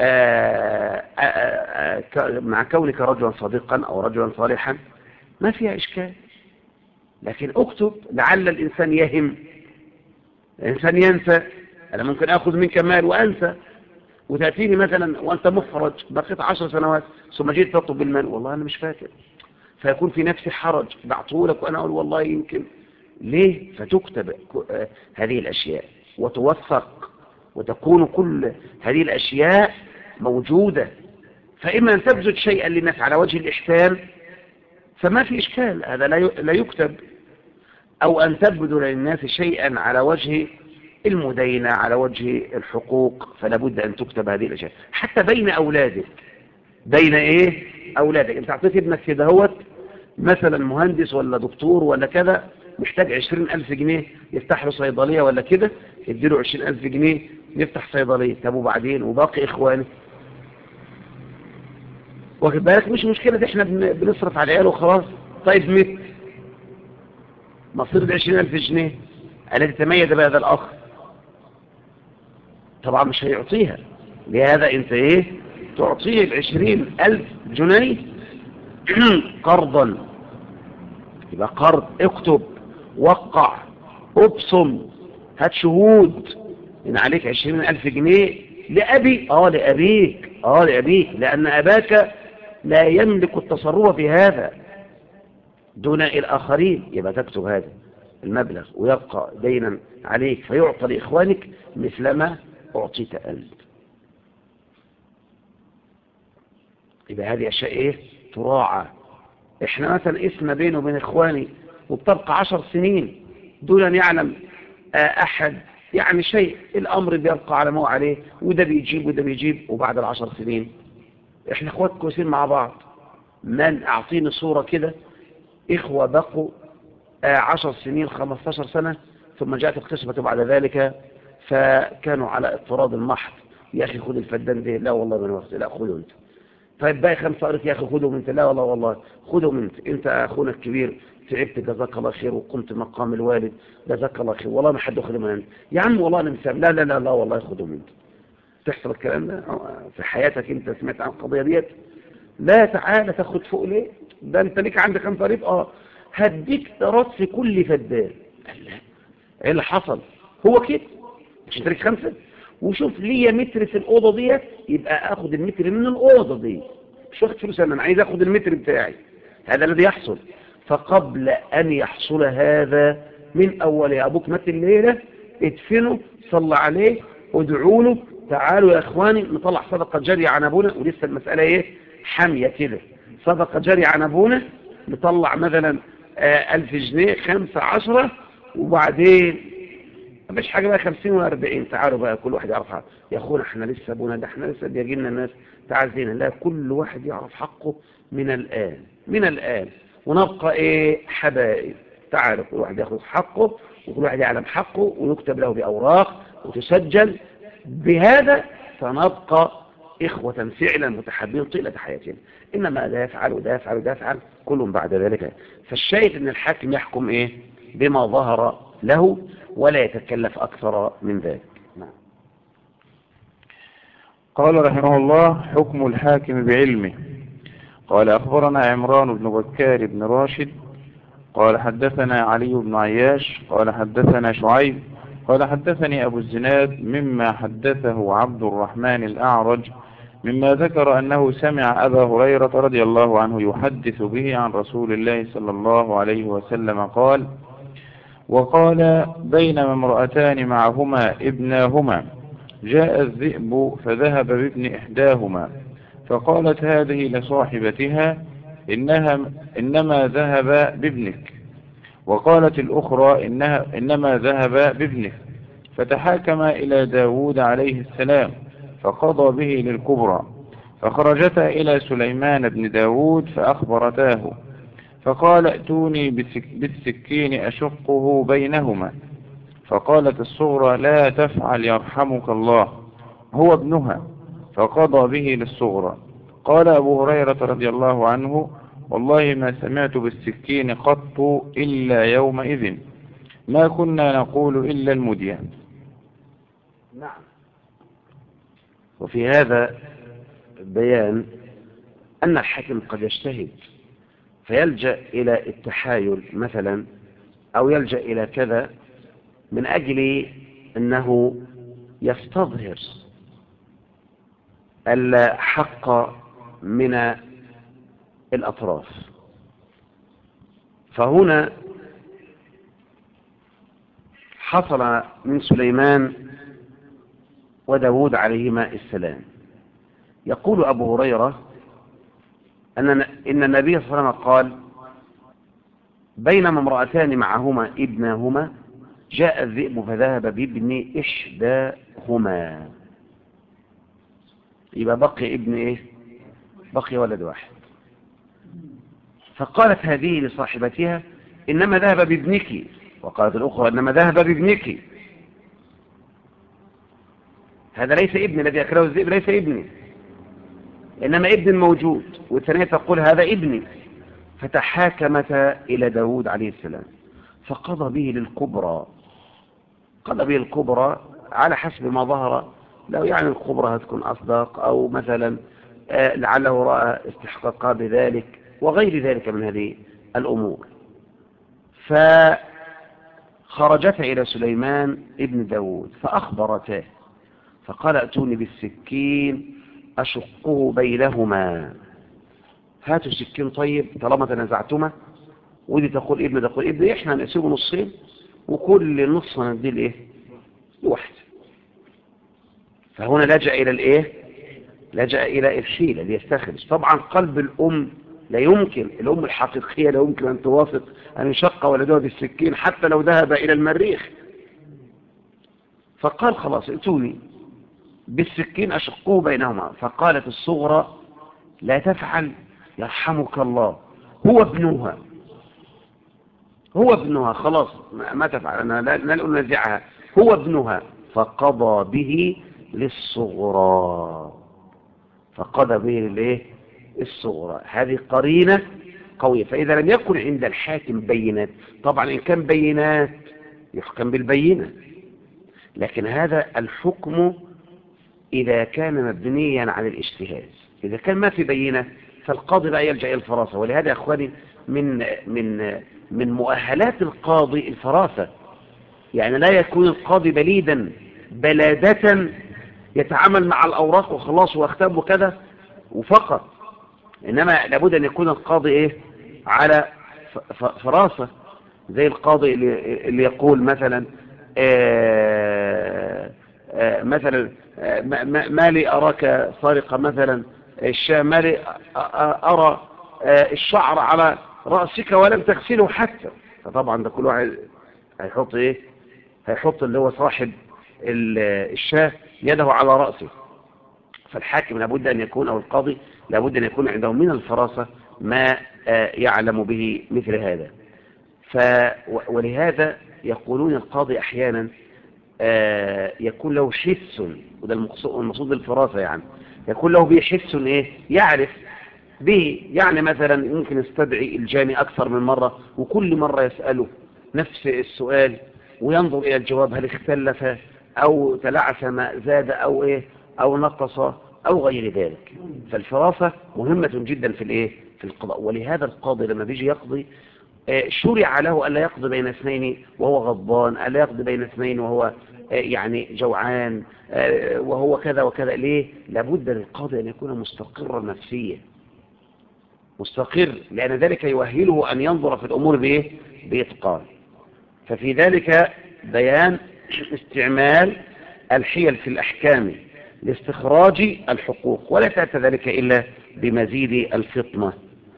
مع كونك رجلا صديقا أو رجلا صالحا؟ ما فيها إشكال، لكن اكتب لعل الإنسان يهم، الإنسان ينسى. أنا ممكن أخذ منك مال وأنسى، وتأتيني مثلا وأنت مخرج بقيت 10 سنوات ثم جيت تطلب بالمال والله أنا مش فاكر، فيكون في نفسي حرج بعطولك وأنا أقول والله يمكن. ليه؟ فتكتب هذه الأشياء وتوثق، وتكون كل هذه الأشياء موجودة. فإما أن تبذل شيئا للناس على وجه الإحسان فما في إشكال، هذا لا يكتب، أو أن تبذل للناس شيئا على وجه المدينة على وجه الحقوق، فلا بد أن تكتب هذه الأشياء. حتى بين أولادك، بين إيه أولادك، أنت أعطيت ابنك كده هوت مثلا مهندس ولا دكتور ولا كذا، محتاج 20,000 جنيه يفتح له صيدلية ولا كده، اديله 20,000 جنيه يفتح صيدلية. طب وبعدين وباقي إخواني واخد بالك؟ مش مشكلة دي، احنا بنصرف على العيال وخلاص. طيب مت مصير 20,000 جنيه التي تميز بهذا الأخ طبعا مش هيعطيها، لهذا انت ايه تعطيه 20,000 جنيه قرضا. يبقى قرض، اكتب وقع ابصم هات شهود ان عليك 20,000 جنيه لأبي لأبيك لأن أباك لا يملك التصرف في هذا دون الآخرين. يبقى تكتب هذا المبلغ ويبقى دينا عليك فيعطى لإخوانك مثلما أعطيت أنت. يبقى هذه أشياء إيه تراعى. إحنا مثلا اسم بينه وبين إخواني وبتبقى 10 سنين دون أن يعلم أحد يعني شيء، الأمر بيبقى على ما هو عليه، وده بيجيب وده بيجيب، وبعد 10 سنين إحنا إخوات كويسين مع بعض. من أعطيني صورة كده إخوة بقوا 10 سنين 15 سنة ثم جاءت القسمة بعد ذلك فكانوا على اضطراد المحض، يا أخي خذ الفدان ده، لا والله من وقت، لا خذه أنت. طيب باقي 5 قريت، يا أخي خذهم أنت، لا والله خذهم أنت أخونا الكبير تعبت جزاك الله خير وقمت مقام الوالد جزاك الله خير، والله ما حد أخذ من أنت يا عم، والله أنا مسام، لا والله خذهم أنت. تحصل الكلام ده في حياتك؟ أنت سمعت عن القضية ديت؟ لا، تعالى تاخد فوق ليه؟ ده أنت ليك عندك 5 قريت، هديك راس كل فدان. ايه اللي حصل؟ هو كده مش انت ليك 5 وشوف ليا متر في الأوضة ديت، يبقى اخد المتر من الأوضة دي، مش واخد فلوس، انا عايز اخد المتر بتاعي. هذا الذي يحصل. فقبل ان يحصل هذا من اول يا ابوك مات الليلة ادفنوا، صلى عليه، ادعوا له، تعالوا يا اخواني نطلع صدقة جارية عن ابونا. ولسه المسألة ايه؟ حامية كده. صدقة جارية عن ابونا، نطلع مثلا 1000 جنيه، 5 10، وبعدين مفيش حاجة بقى 50 و40. تعالوا بقى كل واحد يعرف حقه. يا اخونا احنا لسه ابونا ده، احنا لسه بيجي لنا الناس تعزينا. لا، كل واحد يعرف حقه من الآن، من الآن، ونبقى ايه؟ حبائب. تعالوا كل واحد ياخذ حقه، وكل واحد يعلم حقه، ويكتب له بأوراق وتسجل. بهذا سنبقى إخوة فعلا متحابين طيلة حياتنا. إنما ده يفعل وده يفعل وده يفعل كلهم بعد ذلك. فالشاهد أن الحاكم يحكم إيه؟ بما ظهر له، ولا يتكلف أكثر من ذلك. نعم. قال رحمه الله: حكم الحاكم بعلمه. قال أخبرنا عمران بن بكار بن راشد قال حدثنا علي بن عياش قال حدثنا شعيب قال حدثني أبو الزناد مما حدثه عبد الرحمن الأعرج مما ذكر أنه سمع أبا هريرة رضي الله عنه يحدث به عن رسول الله صلى الله عليه وسلم قال: وقال بينما امرأتان معهما ابناهما جاء الذئب فذهب بابن إحداهما فقالت هذه لصاحبتها إنما ذهب بابنك، وقالت الأخرى إنما ذهب بابنك، فتحاكما إلى داود عليه السلام فقضى به للكبرى، فخرجتا إلى سليمان بن داود فأخبرتاه فقال ائتوني بالسكين أشقه بينهما، فقالت الصغرى لا تفعل يرحمك الله هو ابنها، فقضى به للصغرى. قال أبو هريرة رضي الله عنه: والله ما سمعت بالسكين قط إلا يومئذ، ما كنا نقول إلا المديان. نعم. وفي هذا بيان أن الحاكم قد يجتهد فيلجأ إلى التحايل مثلا، أو يلجأ إلى كذا من أجل أنه يستظهر الحق من الأطراف. فهنا حصل من سليمان وداود عليهما السلام. يقول أبو هريرة إن النبي صلى الله عليه وسلم قال: بينما امرأتان معهما ابناهما جاء الذئب فذهب بابن إحداهما. يبقى بقي ابن إيه؟ بقي ولد واحد. فقالت هذه لصاحبتها إنما ذهب بابنك، وقالت الأخرى إنما ذهب بابنك. هذا ليس ابن الذي أكله الذئب، ليس ابني، إنما ابن موجود. والثانية تقول هذا ابني. فتحاكمتا إلى داود عليه السلام فقضى به للكبرى. قضى به الكبرى على حسب ما ظهر، لو يعني الكبرى هتكون أصدق، أو مثلا لعله رأى استحقاقها بذلك وغير ذلك من هذه الأمور. فخرجتا إلى سليمان ابن داود فأخبرته فقال: ائتوني بالسكين أشقه بينهما. هاتوا السكين طيب طالما تنازعتما، ودي تقول ابن تقول ابن، احنا نقسمه نصين وكل نص هنديه لايه؟ لوحده. فهنا لجأ الى الايه؟ لجأ الى الحيلة ليستخرج. طبعا قلب الام لا يمكن، الام الحقيقية لا يمكن ان توافق ان يشق ولدها بالسكين حتى لو ذهب الى المريخ. فقال: خلاص ائتوني بالسكين أشقه بينهما. فقالت الصغرى: لا تفعل يرحمك الله هو ابنها، هو ابنها، خلاص ما تفعل، أنا لا أنزعها، هو ابنها. فقضى به للصغرى، فقضى به للإيه؟ الصغرى. هذه قرينة قوية. فإذا لم يكن عند الحاكم بينات، طبعا إن كان بينات يحكم بالبينة، لكن هذا الحكم إذا كان مبنيا على الاجتهاد. إذا كان ما في بينة فالقاضي بقى يلجأ إلى الفراسة. ولهذا يا أخواني من مؤهلات القاضي الفراسة. يعني لا يكون القاضي بليدا بلادة يتعامل مع الأوراق وخلاص واختام وكذا وفقط، إنما لابد أن يكون القاضي إيه؟ على فراسة، زي القاضي اللي يقول مثلا مثلا ما لي أراك سارقة مثلا الشاة، ما لي أرى الشعر على رأسك ولم تغسله حتى. فطبعا ده كل واحد هيحط ايه؟ هيحط اللي هو صاحب الشاة يده على رأسه. فالحاكم لابد أن يكون، أو القاضي لابد أن يكون عنده من الفراسة ما يعلم به مثل هذا. ولهذا يقولون القاضي أحيانا يكون له حس، وده المقصود بالفراسة، يعني يكون له به حس ايه يعرف به. يعني مثلا ممكن يستدعي الجاني أكثر من مرة، وكل مرة يسأله نفس السؤال وينظر إلى الجواب، هل اختلف أو تلعث ما زاد أو إيه أو نقص أو غير ذلك. فالفراسة مهمة جدا في الإيه في القضاء. ولهذا القاضي لما بيجي يقضي شرع له ألا يقضي بين اثنين وهو غضبان، ألا يقضي بين اثنين وهو يعني جوعان، وهو كذا وكذا. ليه؟ لابد للقاضي أن يكون مستقرا نفسيا، مستقر، لأن ذلك يؤهله أن ينظر في الأمور بإيه؟ بإتقان. ففي ذلك بيان استعمال الحيل في الأحكام لاستخراج الحقوق، ولا تأتي ذلك إلا بمزيد الفطنة،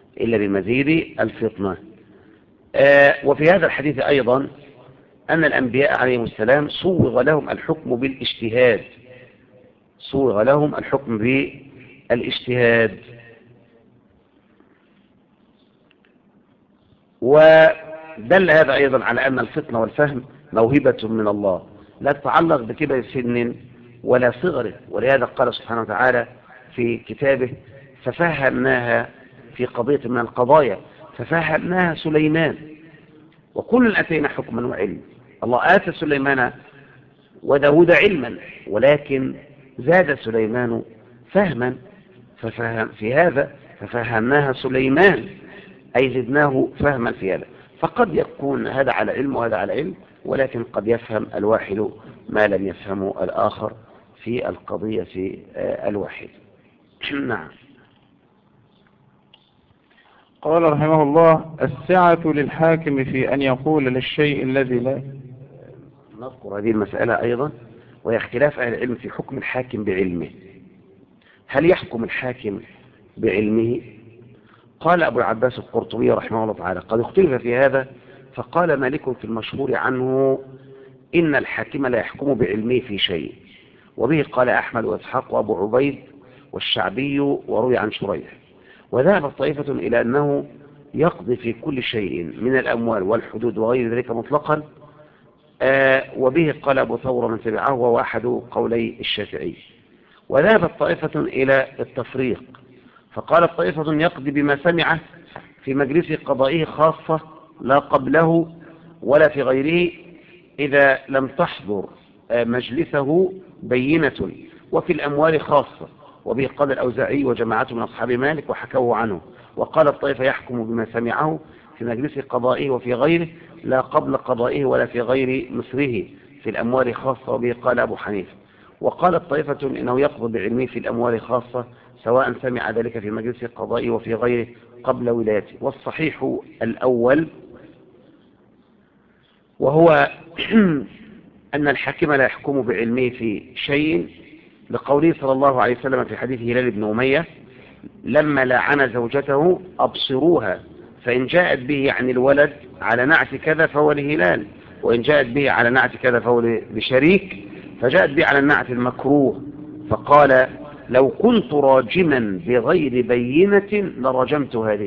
وفي هذا الحديث أيضا أن الأنبياء عليهم السلام صوغ لهم الحكم بالاجتهاد، ودل هذا أيضا على أن الفطنة والفهم موهبة من الله، لا تتعلق بكبر سن ولا صغره. ولهذا قال سبحانه وتعالى في كتابه: ففهمناها، في قضية من القضايا ففهمناها سليمان وكل أتينا حكما وعلم. الله آتى سليمان وداود علما، ولكن زاد سليمان فهما. في هذا ففهمناها سليمان، أي زدناه فهما في هذا. فقد يكون هذا على علم وهذا على علم، ولكن قد يفهم الواحد ما لم يفهمه الآخر في القضية الواحدة. نعم. قال رحمه الله: السعة للحاكم في أن يقول للشيء الذي لا. نذكر هذه المسألة أيضا، وهي اختلاف أهل العلم في حكم الحاكم بعلمه. هل يحكم الحاكم بعلمه؟ قال أبو العباس القرطبي رحمه الله تعالى: قد اختلف في هذا، فقال مالك في المشهور عنه: إن الحاكم لا يحكم بعلمه في شيء. وبه قال أحمد وإسحاق وأبو عبيد والشعبي، وروي عن شريح. وذهب طائفة إلى أنه يقضي في كل شيء من الأموال والحدود وغير ذلك مطلقا، وبه قال أبو ثور من تبعه، وهو أحد قولي الشافعي. وذهبت طائفة إلى التفريق، فقالت طائفة يقضي بما سمعه في مجلس قضائه خاصة لا قبله ولا في غيره إذا لم تحضر مجلسه بينة، وفي الأموال خاصة. وبه قال الأوزاعي وجماعة من أصحاب مالك وحكوه عنه. وقال الطائفة يحكم بما سمعه في مجلس قضائه وفي غيره لا قبل قضائه ولا في غير مصره، في الأموال خاصة. وبه قال أبو حنيفة. وقالت طائفة إنه يقضي بعلمه في الأموال خاصة سواء سمع ذلك في مجلس قضائه وفي غيره قبل ولايته. والصحيح الأول، وهو أن الحاكم لا يحكم بعلمه في شيء، لقوله صلى الله عليه وسلم في حديث هلال بن أمية لما لعن زوجته: أبصروها، فإن جاءت به عن الولد على نعت كذا فهو لهلال، وإن جاءت به على نعت كذا فهو لشريك، فجاءت به على النعت المكروه، فقال: لو كنت راجما بغير بينة لرجمت هذه.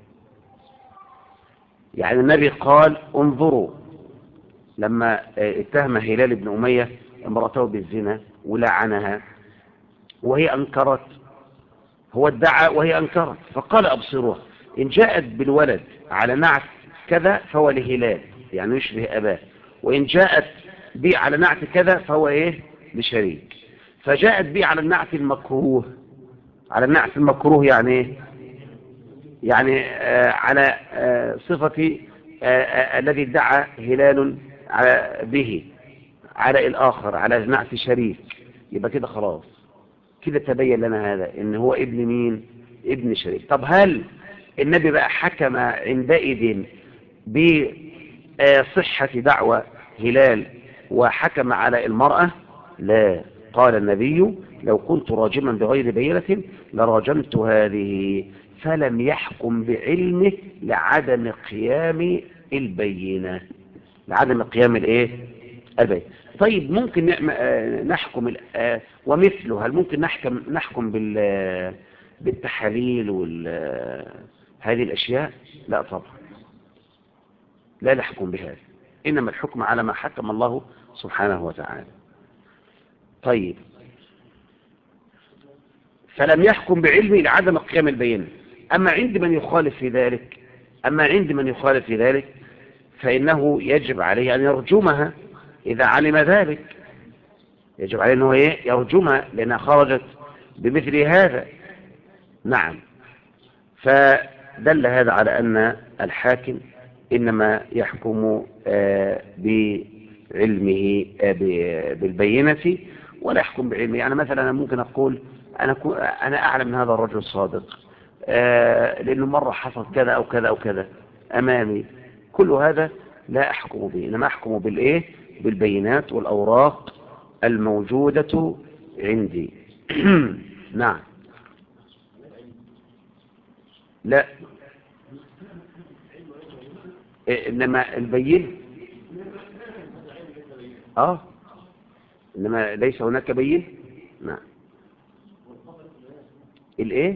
يعني النبي قال: انظروا، لما اتهم هلال بن أمية امرأته بالزنا ولعنها وهي أنكرت، هو ادعى وهي أنكرت، فقال: أبصروها، إن جاءت بالولد على نعت كذا فهو لهلال، يعني يشبه أباه، وإن جاءت به على نعت كذا فهو إيه لشريك. فجاءت به على النعت المكروه. على النعت المكروه يعني إيه؟ يعني على صفة الذي ادعى هلال به على الآخر على نعت شريك. يبقى كده خلاص، كده تبين لنا هذا ان هو ابن مين؟ ابن شريك. طب هل النبي بقى حكم عندئذ بصحة دعوة هلال وحكم على المرأة؟ لا، قال النبي لو كنت راجما بغير بينة لراجمت هذه، فلم يحكم بعلمه لعدم قيام البينة، لعدم قيام الايه البينة. طيب ممكن نحكم ومثله، هل ممكن نحكم بالتحاليل هذه الأشياء؟ لا طبعا، لا نحكم بهذا، إنما الحكم على ما حكم الله سبحانه وتعالى. طيب، فلم يحكم بعلمه لعدم قيام البينة. أما عند من يخالف في ذلك فإنه يجب عليه أن يرجمها إذا علم ذلك، يجب عليه أنه يرجمها لأنها خرجت بمثل هذا. نعم، فدل هذا على أن الحاكم إنما يحكم بعلمه بالبينة ولا يحكم بعلمه. يعني مثلا أنا ممكن أقول أنا أعلم من هذا الرجل الصادق لأنه مرة حصل كذا أو كذا أو كذا أمامي، كل هذا لا أحكم به، إنما أحكم بالبينات والأوراق الموجودة عندي. نعم. لا، إنما البين إنما ليس هناك بين. نعم. الايه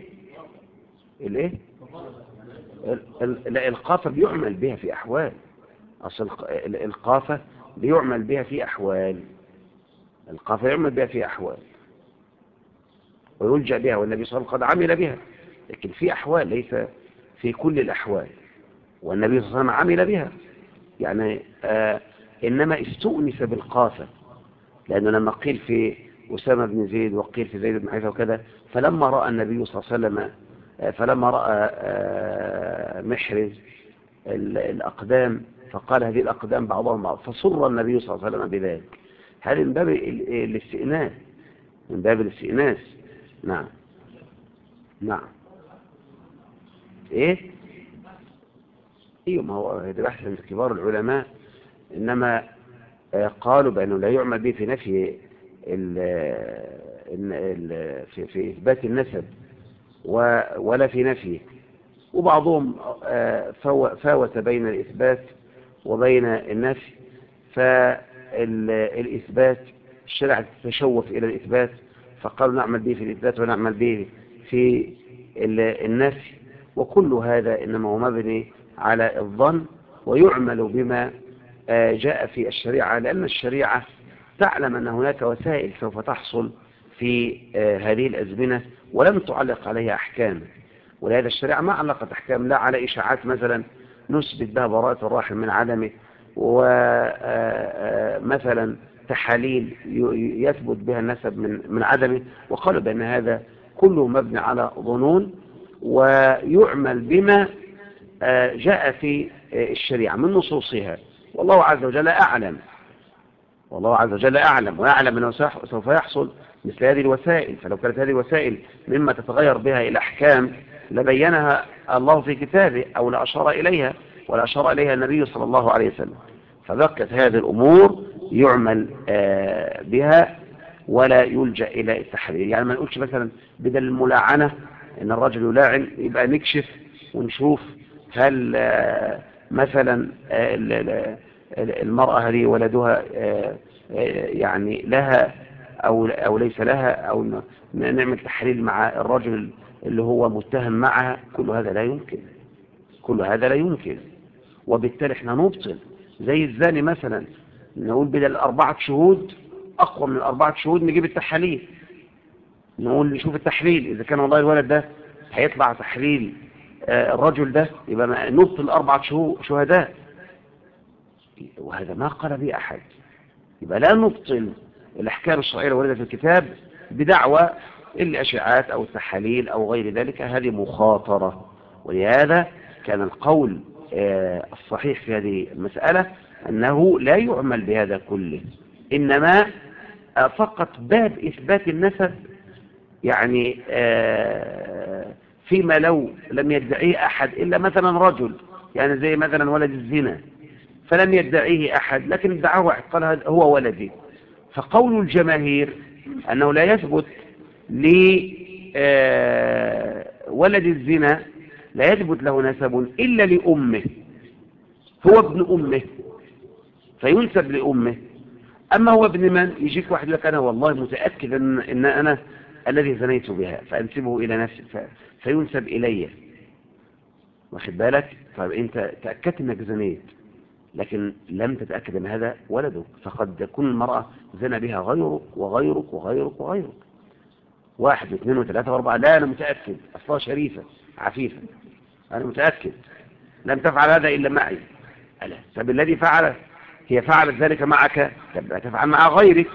لا، القافة بيعمل بها في أحوال، أصل القافة بيعمل بها في أحوال، القافة يعمل بها في أحوال ويلجأ بها، والنبي صلى الله عليه وسلم قد عمل بها، لكن في أحوال، ليس في كل الأحوال، والنبي صلى الله عليه وسلم عمل بها. يعني إنما استؤنس بالقافة، لأنه لما قيل في أسامة بن زيد وقيل في زيد بن حارثة وكذا، فلما رأى النبي صلى الله عليه وسلم فلما رأى محرز الأقدام فقال هذه الأقدام بعضهم بعض، فسر النبي صلى الله عليه وسلم بذلك. هذا من باب الاستئناس، من باب الاستئناس. نعم. نعم. ايه ما هو هذا بحث عند كبار العلماء، إنما قالوا بأنه لا يعمل به في نفي في إثبات النسب ولا في نفيه، وبعضهم فاوت بين الإثبات وبين النفي، فالإثبات الشرع تتشوف إلى الإثبات، فقالوا نعمل به في الإثبات ونعمل به في النفي، وكل هذا إنما هو مبني على الظن، ويعمل بما جاء في الشريعة، لأن الشريعة تعلم أن هناك وسائل سوف تحصل في هذه الأزمنة ولم تعلق عليها أحكام، ولهذا الشريعة ما علقت أحكام لا على إشاعات مثلا نثبت بها براءة الراحم من عدمه، ومثلا تحاليل يثبت بها النسب من عدمه، وقالوا بأن هذا كله مبني على ظنون، ويعمل بما جاء في الشريعة من نصوصها، والله عز وجل أعلم، ويعلم أنه سوف يحصل مثل هذه الوسائل. فلو كانت هذه الوسائل مما تتغير بها إلى أحكام لبينها الله في كتابه، أو لأشار إليها، ولا أشار إليها النبي صلى الله عليه وسلم. فبقت هذه الأمور يعمل بها ولا يلجأ إلى التحرير. يعني ما نقولش مثلا بدل الملاعنة إن الرجل يلاعن، يبقى نكشف ونشوف هل مثلا المرأة هذه ولدها يعني لها أو ليس لها، أو نعمل تحليل مع الرجل اللي هو متهم معها. كل هذا لا يمكن، وبالتالي احنا نبطل. زي الزاني مثلا، نقول بدل 4 شهود أقوى من 4 شهود نجيب التحاليل، نقول نشوف التحليل إذا كان والله الولد ده هيطلع تحليل الرجل ده، يبقى نبطل 4 شهداء، وهذا ما قال به أحد. يبقى لا نبطل الأحكام الشرعية الواردة في الكتاب بدعوى الأشعاعات أو التحاليل أو غير ذلك، هذه مخاطرة. ولهذا كان القول الصحيح في هذه المسألة أنه لا يعمل بهذا كله، إنما فقط باب إثبات النسب، يعني فيما لو لم يدعيه أحد إلا مثلا رجل، يعني زي مثلا ولد الزنا، فلم يدعيه أحد، لكن ادعاه واحد قال هذا هو ولدي. فقول الجماهير أنه لا يثبت لولد الزنا، لا يثبت له نسب إلا لأمه، هو ابن أمه فينسب لأمه. أما هو ابن من؟ يجيك واحد لك أنا والله متأكد إن أنا الذي زنيت بها، فأنسبه إلى نفسي فينسب إلي، واخد بالك؟ طيب أنت تأكدت أنك زنيت لكن لم تتأكد أن هذا ولدك، فقد تكون المرأة زنى بها غيرك وغيرك وغيرك وغيرك، واحد واثنين وثلاثة واربعة. لا أنا متأكد أصلها شريفة عفيفة، أنا متأكد لم تفعل هذا إلا معي. ألا طب الذي فعل، هي فعلت ذلك معك، تبقى تفعل مع غيرك.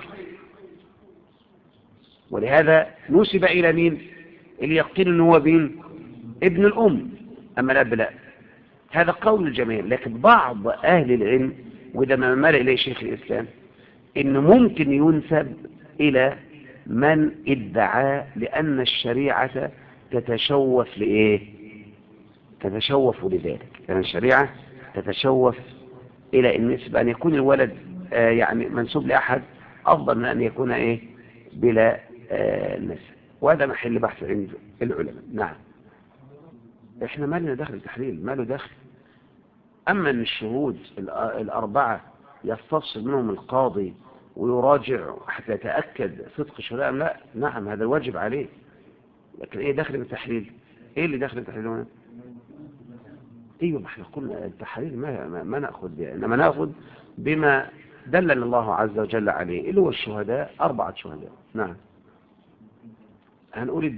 ولهذا نسب إلى مين؟ اليقين أنه هو بين ابن الأم، أما الأب لا. هذا قول الجماهير. لكن بعض أهل العلم، وإذا ما مال إليه شيخ الإسلام، إنه ممكن ينسب إلى من ادعى، لأن الشريعة تتشوف لإيه؟ تتشوف لذلك، لأن الشريعة تتشوف إلى النسبة، أن يكون الولد يعني منسوب لأحد أفضل من أن يكون إيه؟ بلا نسب. وهذا محل بحث عند العلماء. نعم، إحنا ما لنا دخل التحليل، ما له دخل. أما أن الشهود الأربعة يستفصل منهم القاضي ويراجع حتى يتأكد صدق شهداء لا، نعم هذا الواجب عليه. لكن إيه دخل بالتحليل؟ إيه اللي دخل التحليل هنا؟ ايوه، ما احنا قلنا التحاليل ما ناخذ بها، انما ناخذ بما دلل الله عز وجل عليه، اللي هو الشهداء 4 شهداء. نعم، هنقول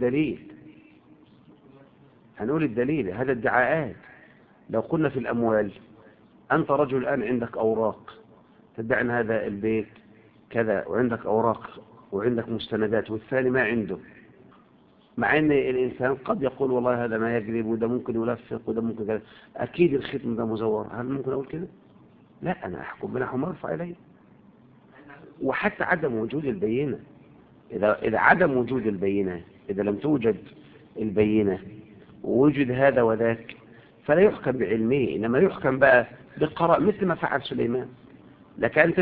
الدليل هذا ادعاءات. لو قلنا في الاموال، انت رجل الان عندك اوراق تدعي ان هذا البيت كذا، وعندك اوراق وعندك مستندات، والثاني ما عنده، مع ان الانسان قد يقول والله هذا ما يكذب، وده ممكن يلفق، وده ممكن كذا، اكيد الختم ده مزور. هل ممكن اقول كده؟ لا، انا احكم بنحو ما ارفع اليه. وحتى عدم وجود البينه، اذا عدم وجود البينه، اذا لم توجد البينه ووجد هذا وذاك، فلا يحكم بعلمه، انما يحكم بقى بالقراء، مثل ما فعل سليمان. لك ان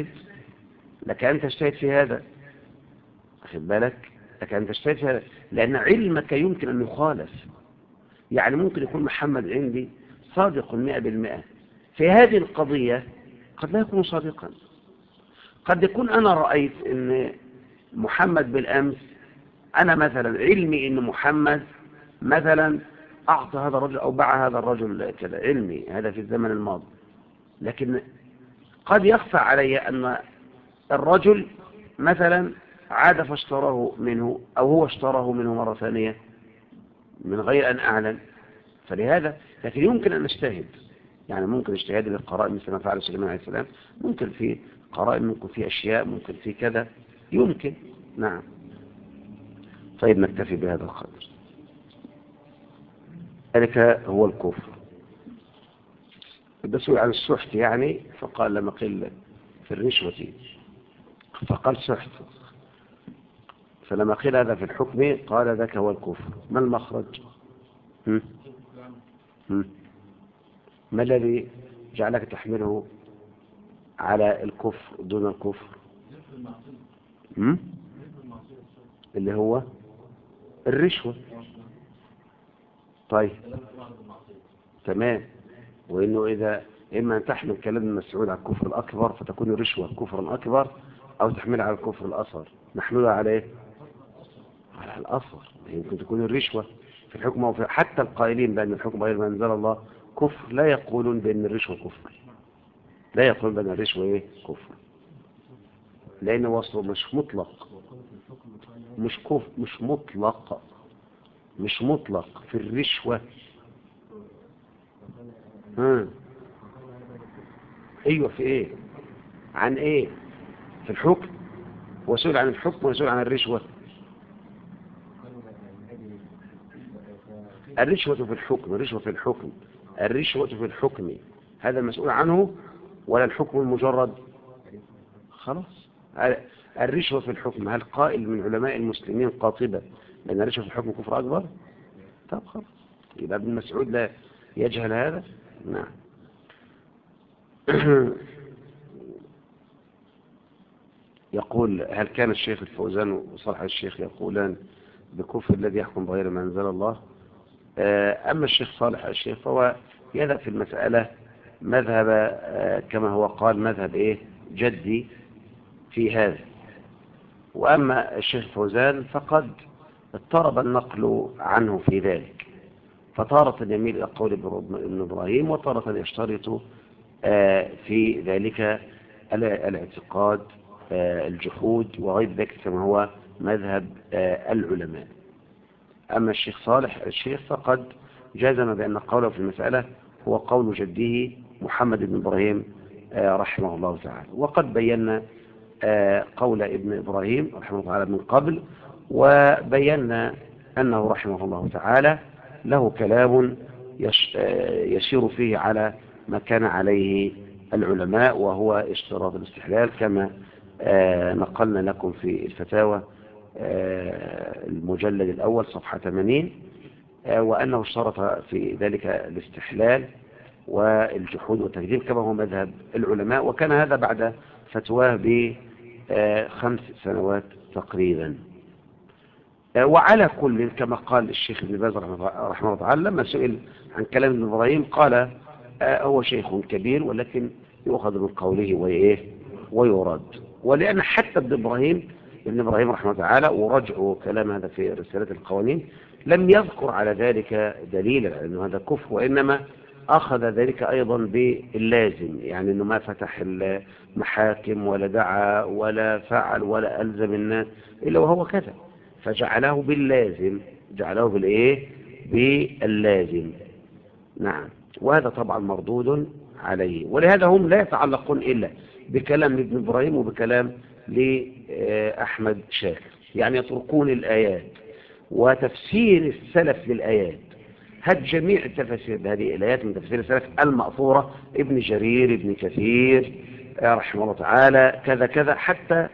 تجتهد في هذا، واخد بالك؟ لك ان تجتهد في هذا، لان علمك يمكن ان يخالف. يعني ممكن يكون محمد عندي صادق 100%، في هذه القضية قد لا يكون صادقا. قد يكون أنا رأيت أن محمد بالأمس، أنا مثلا علمي أن محمد مثلا أعطى هذا الرجل أو باع هذا الرجل كذا، علمي هذا في الزمن الماضي. لكن قد يخفى علي أن الرجل مثلا عاد فاشتراه منه، أو هو اشتراه منه مرة ثانية من غير أن أعلم. فلهذا لكن يمكن أن نجتهد، يعني ممكن اجتهاد للقرائن مثل ما فعل سليمان عليه السلام، ممكن في قرائن، ممكن في أشياء، ممكن في كذا، يمكن. نعم. طيب نكتفي بهذا القدر. ذلك هو الكفر. بسئل عن السحت يعني، فقال لما قيل في الرشوة فقال سحت، فلما قيل هذا في الحكم قال ذاك هو الكفر. ما المخرج؟ ما الذي جعلك تحمله على الكفر دون الكفر؟ اللي هو الرشوة. طيب تمام. وإنه إذا إما أن تحمل كلام المسعود على الكفر الأكبر فتكون الرشوة كفرا أكبر، أو تحملها على الكفر الأصغر. نحملها على إيه؟ على الأصغر. يمكن تكون الرشوة في الحكم، أو في حتى القائلين بأن الحكم غير ما أنزل الله كفر لا يقولون بأن الرشوة كفر، لا يقولون بأن الرشوة إيه؟ كفر، لأن وصله مش مطلق، مش كفر، مش مطلق في الرشوة. ايوه، في ايه؟ عن ايه؟ في الحكم. وسئل عن الحكم وسئل عن الرشوة. الرشوة في الحكم، الرشوة في الحكم هذا المسؤول عنه، ولا الحكم المجرد؟ خلاص، الرشوة في الحكم. هل قائل من علماء المسلمين قاطبة لأن الرشوة في الحكم كفر أكبر؟ طب خلاص، يبقى ابن مسعود لا يجهل هذا. نعم. يقول: هل كان الشيخ الفوزان وصالح الشيخ يقولان بكفر الذي يحكم بغير ما أنزل الله؟ أما الشيخ صالح الشيخ فهو يذهب في المسألة مذهب كما هو قال مذهب جدي في هذا. وأما الشيخ فوزان فقد اضطرب النقل عنه في ذلك، فتارة يميل إلى قول ابن إبراهيم، وتارة يشترط في ذلك الاعتقاد الجحود وغير ذلك كما هو مذهب العلماء. أما الشيخ صالح الشيخ فقد جازم بأن قوله في المسألة هو قول جده محمد بن إبراهيم رحمه الله تعالى. وقد بينا قول ابن إبراهيم رحمه الله تعالى من قبل، وبينا أنه رحمه الله تعالى له كلام يسير فيه على ما كان عليه العلماء، وهو اشتراط الاستحلال كما نقلنا لكم في الفتاوى المجلد الأول صفحة 80، وأنه اشترط في ذلك الاستحلال والجحود والتكذيب كما هو مذهب العلماء، وكان هذا بعد فتواه ب5 سنوات تقريبا. وعلى كل كما قال الشيخ ابن باز رحمه الله تعالى لما سئل عن كلام ابن إبراهيم قال هو شيخ كبير ولكن يؤخذ من قوله ويرد. ولأن حتى ابن إبراهيم رحمه الله تعالى، ورجعوا كلام هذا في رسالة القوانين، لم يذكر على ذلك دليلا أنه هذا كفر، وإنما أخذ ذلك أيضا باللازم، يعني أنه ما فتح المحاكم ولا دعا ولا فعل ولا ألزم الناس إلا وهو كذا، فجعله باللازم، جعله باللازم. نعم، وهذا طبعا مردود عليه. ولهذا هم لا يتعلقون إلا بكلام ابن إبراهيم وبكلام لأحمد شاكر، يعني يتركون الآيات وتفسير السلف للآيات. هذه جميع التفاسير هذه الآيات من تفسير السلف المأثورة، ابن جرير، ابن كثير رحمه الله تعالى، كذا كذا، حتى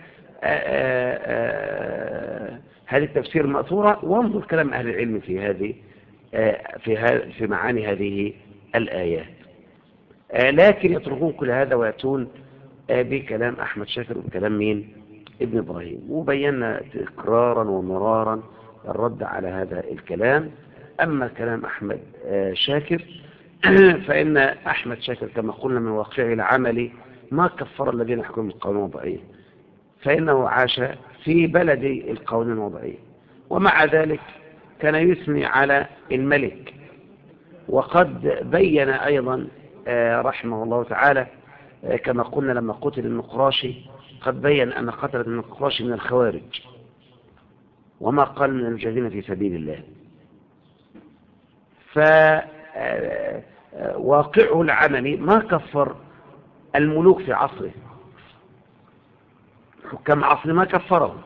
هذه التفسير المأثورة. وانظر كلام أهل العلم في هذه في معاني هذه الآيات. لكن يتركون كل هذا ويأتون بكلام أحمد شاكر وبكلام مين؟ ابن إبراهيم. وبينا تكرارا ومرارا الرد على هذا الكلام. أما كلام أحمد شاكر فإن أحمد شاكر كما قلنا من واقعه العملي ما كفر الذين يحكمون بالقوانين الوضعية، فإنه عاش في بلد القوانين الوضعية، ومع ذلك كان يثني على الملك. وقد بين أيضا رحمه الله تعالى كما قلنا لما قتل النقراشي، قد بين أن قتل النقراشي من الخوارج وما قال من المجاهدين في سبيل الله. فواقعه العملي ما كفر الملوك في عصره، حكام عصره ما كفرهم.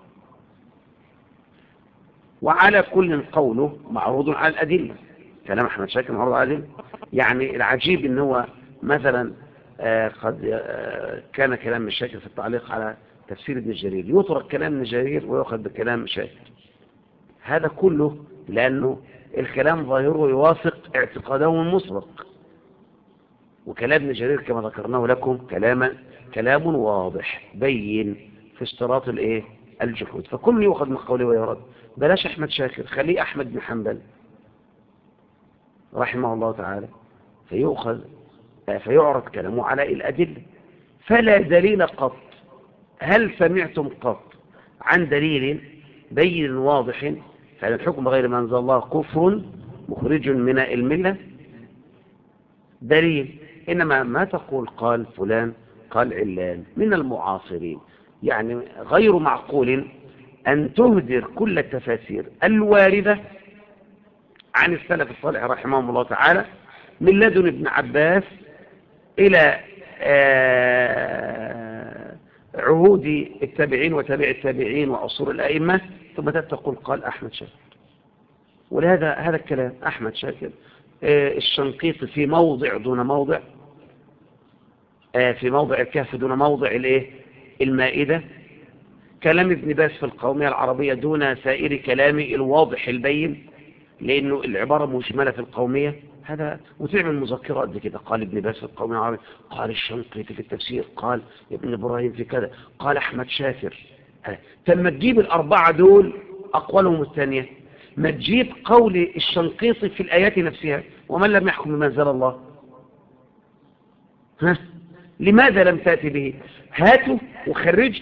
وعلى كل قوله معروض على الأدلة، كلام أحمد شاكر معروض على الأدلة. يعني العجيب إن هو مثلا قد كان كلام الشاكر في التعليق على تفسير ابن جرير يترك كلام ابن جرير ويأخذ بكلام شاكر. هذا كله لأنه الكلام ظاهره يوافق اعتقاده المسبق، وكلام ابن جرير كما ذكرناه لكم كلام واضح بين في اشتراط الجحود، فكل يؤخذ من قوله ويرد. بلاش أحمد شاكر، خليه أحمد بن حنبل رحمه الله تعالى، فيعرض كلامه على الأدلة. فلا دليل قط. هل سمعتم قط عن دليل بين واضح فإن الحكم غير ما أنزل الله كفر مخرج من الملة؟ دليل. إنما ما تقول قال فلان قال علان من المعاصرين، يعني غير معقول أن تهدر كل التفاسير الواردة عن السلف الصالح رحمهم الله تعالى من لدن ابن عباس إلى عهود التابعين وتابع التابعين وعصور الأئمة، ثم تقول قال أحمد شاكر. ولهذا هذا الكلام أحمد شاكر الشنقيطي في موضع دون موضع، في موضع الكهف دون موضع المائدة، كلام ابن باز في القومية العربية دون سائر كلام الواضح البين، لأنه العبارة مجملة في القومية هذا وتعمل مذكرات دي كده، قال ابن باز في القوم العربي، قال الشنقيطي في التفسير، قال ابن إبراهيم في كذا، قال أحمد شاكر. لما تجيب الأربعة دول أقوالهم الثانية، ما تجيب قول الشنقيطي في الآيات نفسها، ومن لم يحكم بما أنزل الله. ها؟ لماذا لم تأتي به؟ هاته وخرج.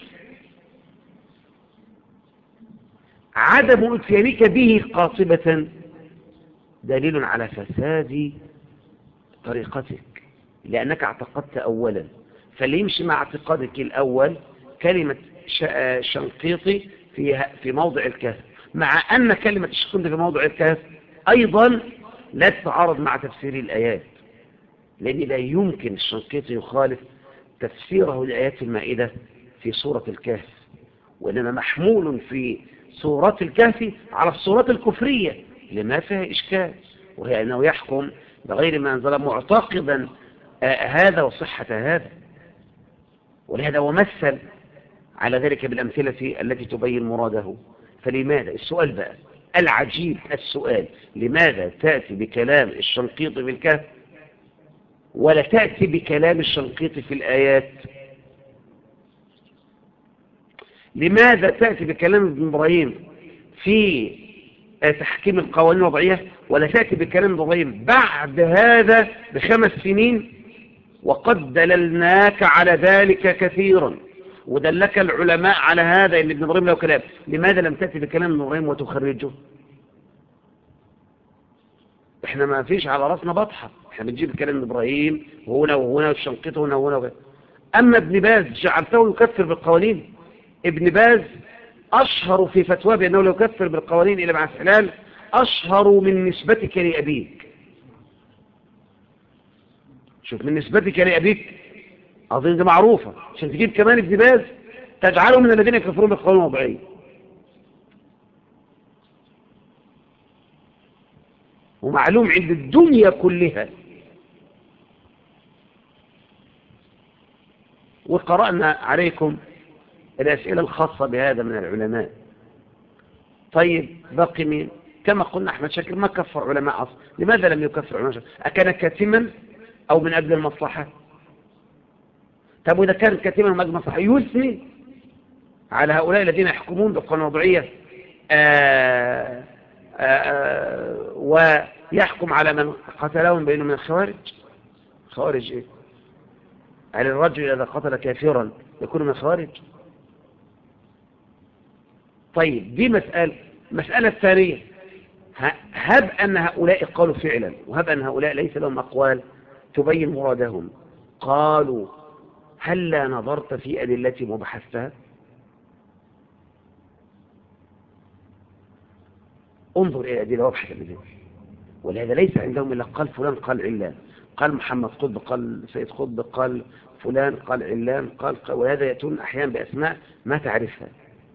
عدم اتيانك به قاطبة دليل على فساد طريقتك، لأنك اعتقدت أولا، فاللي يمشي مع اعتقادك الأول كلمة شنقيطي في موضع الكهف، مع أن كلمة الشنقيطي في موضع الكهف أيضا لا تتعارض مع تفسير الآيات، لأن لا يمكن الشنقيطي يخالف تفسيره لآيات المائدة في سورة الكهف، وإنما محمول في سورة الكهف على الصورات الكفرية لما فيها إشكال، وهي أنه يحكم بغير ما أنزل معتقدا هذا وصحة هذا. ولهذا ومثل على ذلك بالأمثلة التي تبين مراده. فلماذا السؤال بقى العجيب، السؤال لماذا تأتي بكلام الشنقيطي في الكهف ولا تأتي بكلام الشنقيطي في الآيات؟ لماذا تأتي بكلام ابن إبراهيم في تحكيم القوانين الوضعية ولا تأتي بكلام ابن إبراهيم بعد هذا ب5 سنين، وقد دللناك على ذلك كثيرا ودلك العلماء على هذا ان ابن إبراهيم له كلام؟ لماذا لم تأتي بكلام ابن إبراهيم وتخرجه؟ احنا ما فيش على راسنا بطحة، احنا بنجيب كلام ابن إبراهيم وهنا وهنا والشنقيط هنا وهنا. أما ابن باز جعلته يكفر بالقوانين. ابن باز أشهر في فتوى بأنه لو يكفر بالقوانين إلى مع الحلال أشهر من نسبتك لأبيك. شوف، من نسبتك لأبيك، أظن دي معروفة، عشان تجيب كمان ابن باز تجعله من الذين يكفرون بالقوانين الوضعية. ومعلوم عند الدنيا كلها، وقرأنا عليكم الأسئلة الخاصة بهذا من العلماء. طيب باقي مين؟ كما قلنا أحمد شاكر ما كفر علماء أصلا. لماذا لم يكفر علماء شاكر؟ أكان كاتما أو من أجل المصلحة؟ طب وإذا كان كاتما من أجل المصلحة يثني على هؤلاء الذين يحكمون بالقوانين الوضعية ويحكم على من قتلهم بأنه من الخوارج. خوارج إيه؟ هل الرجل إذا قتل كافرا يكون من الخوارج؟ طيب دي مسألة ثانية. هب أن هؤلاء قالوا فعلا، وهب أن هؤلاء ليس لهم أقوال تبين مرادهم، قالوا هل لا نظرت في أدلتهم وبحثتها؟ انظر إلى الأدلة وابحث الأدلة. ولهذا ليس عندهم إلا قال فلان قال علان، قال محمد قطب قال سيد قطب قال فلان قال علان قال، وهذا يأتون أحيانا بأسماء ما تعرفها.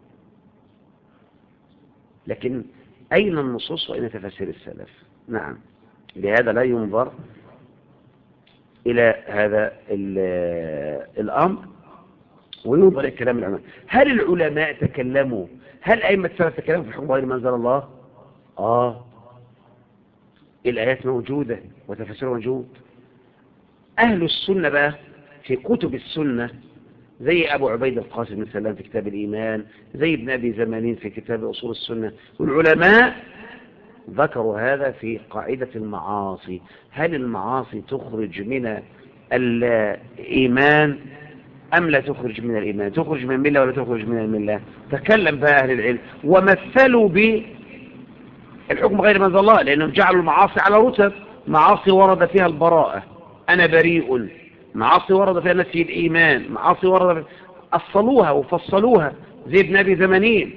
لكن أين النصوص وأين تفسير السلف؟ نعم، لهذا لا ينظر إلى هذا الأمر وينظر إلى كلام العلماء. هل العلماء تكلموا؟ هل أئمة السلف تكلموا في حكم غير ما أنزل الله؟ الآيات موجودة وتفسير موجود. أهل السنة بقى في كتب السنة زي أبو عبيد القاسم بن سلام في كتاب الإيمان، زي ابن أبي زمانين في كتاب أصول السنة، والعلماء ذكروا هذا في قاعدة المعاصي. هل المعاصي تخرج من الإيمان أم لا تخرج من الإيمان؟ تخرج من الملة ولا تخرج من الملة؟ تكلم بقى أهل العلم ومثلوا بالحكم غير ما أنزل الله، لأنهم جعلوا المعاصي على رتب. معاصي ورد فيها البراءة، أنا بريء، معاصي ورد فيها نفي الإيمان، معاصي ورد أصلوها وفصلوها زي ابن أبي زمانين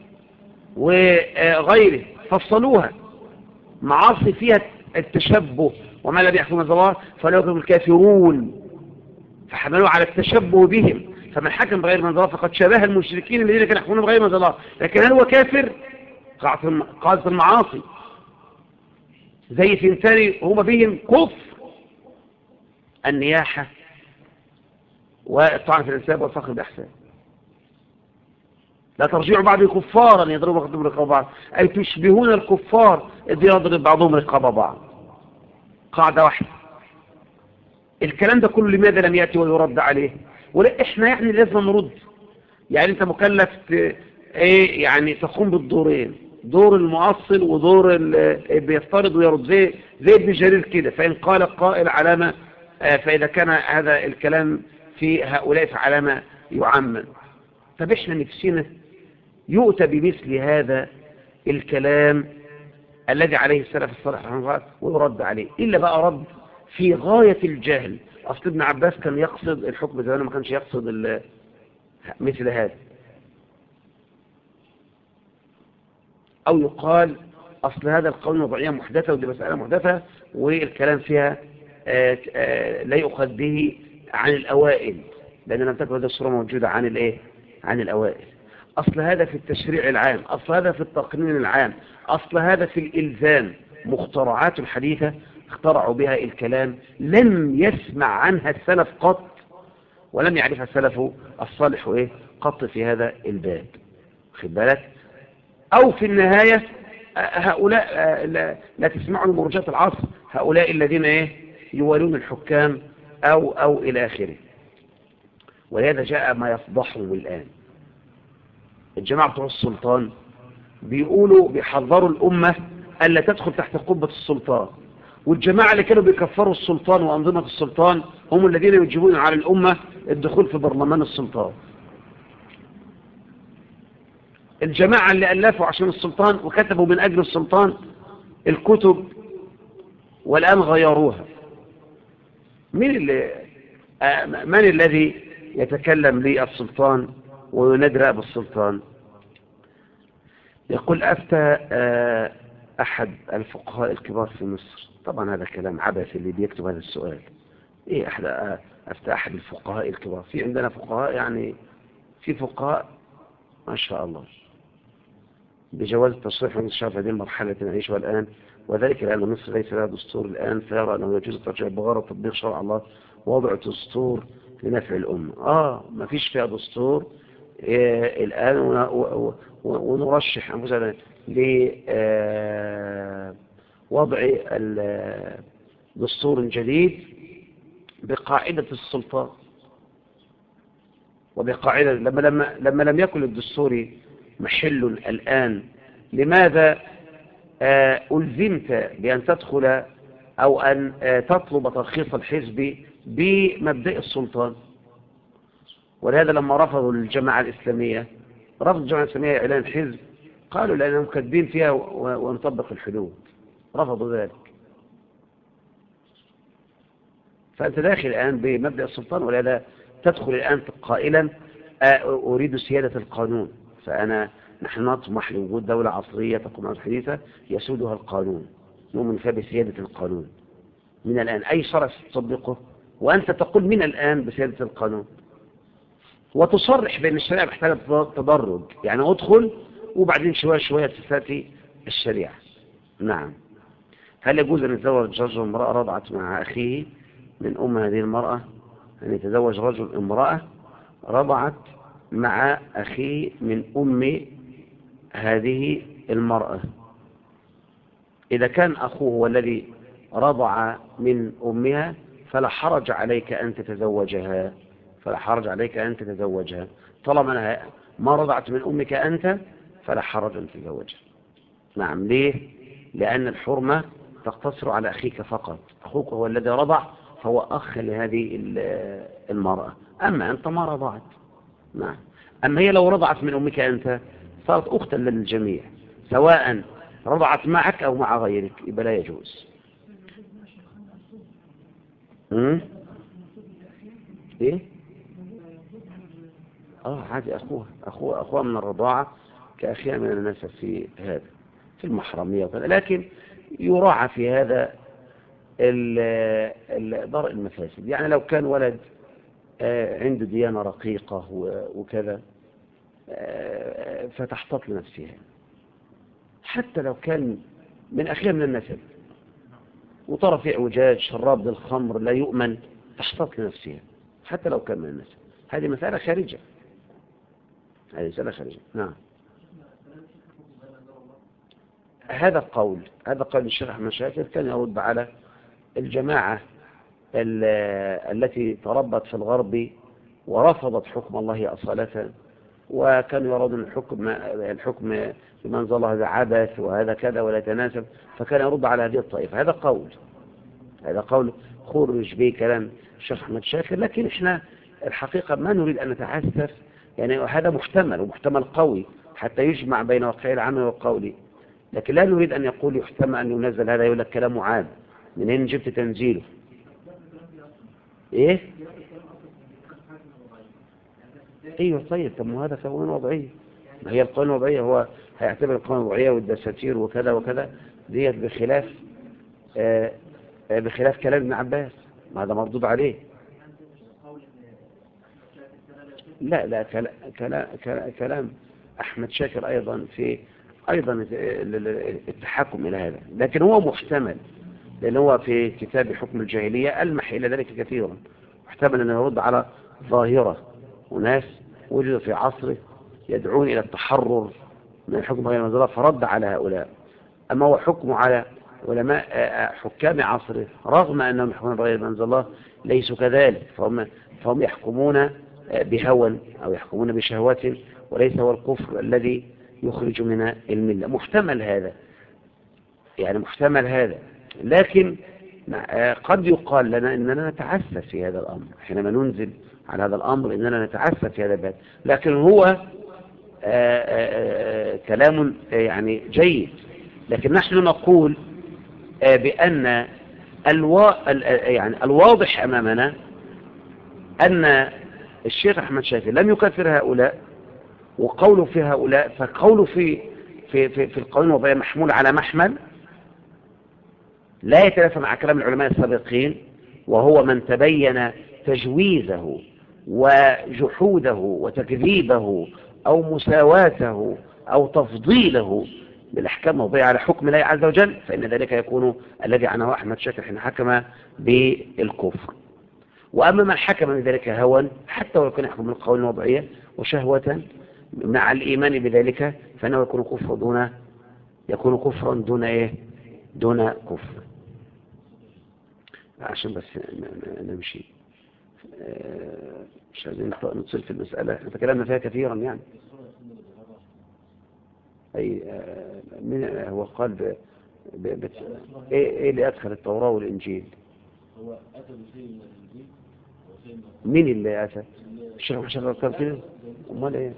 وغيره فصلوها. معاصي فيها التشبه، وما لا بيحكم الله فلا يكون الكافرون، فحملوا على التشبه بهم. فمن حكم بغير من الله فقد شبه المشركين الذين كانوا يحكمون بغير من الله. لكن هل هو كافر؟ قاعدة المعاصي زي ثنتان هما بهم كفر: النياحة والطعن في الانساب والفخر باحسان. لا ترجعوا بعض كفارا يضربوا بعضهم رقاب بعض، أي تشبهون الكفار إذ يضرب بعضهم رقاب بعض. قاعدة واحدة. الكلام ده كله لماذا لم يأتي ويرد عليه؟ ولا احنا يعني لازم نرد؟ يعني انت مكلف ايه يعني تقوم بالدورين، دور المؤصل ودور بيفترض ويرد، زي ابن جرير كده. فإن قال قائل علامة فإذا كان هذا الكلام في هؤلاء فعلامة يعمم. طب احنا نفسنا يؤتى بمثل هذا الكلام الذي عليه السلف الصالح رحمه الله ويرد عليه، إلا بقى رد في غاية الجهل. أصل ابن عباس كان يقصد الحكم زمان، ما كانش يقصد مثل هذا. أو يقال أصل هذا القول وضعية محدثة ودي مسألة محدثة والكلام فيها لا يؤخذ به عن الأوائل، لأن لم تكن هذه الصورة موجودة عن الإيه؟ عن الأوائل. أصل هذا في التشريع العام، أصل هذا في التقنين العام، أصل هذا في الإلزام. مخترعات الحديثة اخترعوا بها الكلام لم يسمع عنها السلف قط، ولم يعرفها السلف الصالح إيه قط في هذا الباب. خد بالك؟ أو في النهاية هؤلاء لا تسمعوا لمرجات العصر، هؤلاء الذين إيه يوالون الحكام أو إلى آخره. ولهذا جاء ما يفضحهم الآن. الجماعة بتوع السلطان بيحذروا الأمة ألا تدخل تحت قبة السلطان، والجماعة اللي كانوا بيكفروا السلطان وأنظمة السلطان هم الذين يجيبون على الأمة الدخول في برلمان السلطان. الجماعة اللي ألفوا عشان السلطان وكتبوا من أجل السلطان الكتب والآن غيروها. من الذي يتكلم للسلطان وينادي رأب السلطان؟ يقول أفتى أحد الفقهاء الكبار في مصر. طبعا هذا كلام عبثي اللي بيكتب هذا السؤال. إيه أفتى أحد الفقهاء الكبار؟ في عندنا فقهاء، يعني في فقهاء ما شاء الله بجواز التصريح من الشرف هذه المرحلة التي نعيشها الآن، وذلك لأن مصر ليس لها دستور الآن، فيرى أنه يجوز الترجيع بغرض تطبيق شرع الله ووضع دستور لنفع الأمة. ما فيش فيها دستور الآن، ونرشح أنفسنا لوضع دستور جديد بقاعدة السلطان وبقاعدة لما لم يكن الدستور محل الآن، لماذا ألزمت بأن تدخل أو أن تطلب ترخيص الحزب بمبدأ السلطان؟ ولهذا لما رفضوا الجماعة الإسلامية، رفض الجماعة الإسلامية إعلان حزب، قالوا لأنهم كاتبين فيها ونطبق الحدود، رفضوا ذلك. فأنت داخل الآن بمبدأ السلطان، ولهذا تدخل الآن قائلا أريد سيادة القانون. نحن نطمح لوجود دولة عصرية تقوم على الحديثة يسودها القانون، نؤمن فيها بسيادة القانون من الآن. أي شرع تطبقه وأنت تقول من الآن بسيادة القانون، وتصرح بأن الشريعة محتاجة تدرج، يعني أدخل وبعدين شوية شوية تستأتي الشريعة. نعم. هل يجوز أن يتزوج رجل امرأة رضعت مع أخيه من أم هذه المرأة؟ أن يتزوج رجل امرأة رضعت مع أخيه من أم هذه المرأة؟ إذا كان أخوه هو الذي رضع من أمها فلا حرج عليك أن تتزوجها، فلا حرج عليك أن تتزوجها. طالما ما رضعت من أمك أنت فلا حرج أن تتزوجها. نعم. ليه؟ لأن الحرمة تقتصر على أخيك فقط. أخوك هو الذي رضع فهو أخ لهذه المرأة، أما أنت ما رضعت. نعم. أما هي لو رضعت من أمك أنت صارت أختا للجميع، سواء رضعت معك أو مع غيرك، يبقى لا يجوز. إيه؟ عادي، أخوها من الرضاعة كأخيها من الناس في هذا، في المحرمية وكذا، لكن يراعى في هذا درء المفاسد. يعني لو كان ولد عنده ديانة رقيقة وكذا فتحتاط لنفسها، حتى لو كان من أخيها من النسب وطرف اعوجاج شراب للخمر لا يؤمن، تحتاط لنفسها حتى لو كان من النسب. هذه مسألة خارجة، هذه مسألة خارجة. نعم. هذا قول الشيخ أحمد شاكر كان يرد على الجماعة التي تربت في الغرب ورفضت حكم الله أصالة، وكانوا يرون الحكم بمن ظل هذا عبث وهذا كذا ولا يتناسب، فكان يرد على هذه الطائفة. هذا قول خرج به كلام الشيخ أحمد شاكر، لكن احنا الحقيقة ما نريد أن نتعسف، يعني هذا محتمل ومحتمل قوي حتى يجمع بين واقع العمل والقول، لكن لا نريد أن يقول يحتمل أن ينزل هذا، يقول لك كلامه عام، منين جبت تنزيله؟ ايه؟ ايوه طيب، طب ما هذا قوانين وضعية، ما هي القوانين الوضعية هو هيعتبر القوانين الوضعية والدساتير وكذا وكذا ديت بخلاف كلام ابن عباس، ما هذا مردود عليه. لا كلام أحمد شاكر أيضا في التحكم إلى هذا، لكن هو محتمل، لأن هو في كتاب حكم الجاهلية ألمح إلى ذلك كثيرا، محتمل أن يرد على ظاهرة وناس وجدوا في عصره يدعون إلى التحرر من الحكم غير المنزلة فرد على هؤلاء. أما هو حكم على علماء حكام عصره رغم أنهم يحكمون بغير منزل الله ليسوا كذلك، فهم يحكمون بهوى أو يحكمون بشهوة، وليس هو الكفر الذي يخرج من الملة. محتمل هذا، يعني محتمل هذا، لكن قد يقال لنا أننا نتعسف في هذا الأمر حينما ننزل على هذا الأمر، أننا نتعسف في هذا الباب، لكن هو كلام يعني جيد. لكن نحن نقول بأن يعني الواضح أمامنا أن الشيخ أحمد شاكر لم يكفر هؤلاء، وقوله في هؤلاء فقوله في القوانين الوضعية محمول على محمل لا يتنافى مع كلام العلماء السابقين، وهو من تبين تجويزه وجحوده وتكذيبه أو مساواته أو تفضيله بالأحكام الوضعية على حكم الله عز وجل، فإن ذلك يكون الذي عنه أحمد شاكر حين حكم بالكفر. وأما من حكم بذلك هوى حتى ولو كان يحكم بالقوانين الوضعية وشهوة مع الإيمان بذلك، فإنه يكون كفرا دون إيه؟ دون كفر. عشان بس نمشي، مش عايزين نطيل في المسألة، احنا تكلمنا فيها كثيرا يعني. أي من هو قال ايه اللي أدخل التوراة والإنجيل؟ هو أتى بشيء من الإنجيل وشيء من مين اللي أتى؟ الشيخ محمد كان كده؟ أمال إيه؟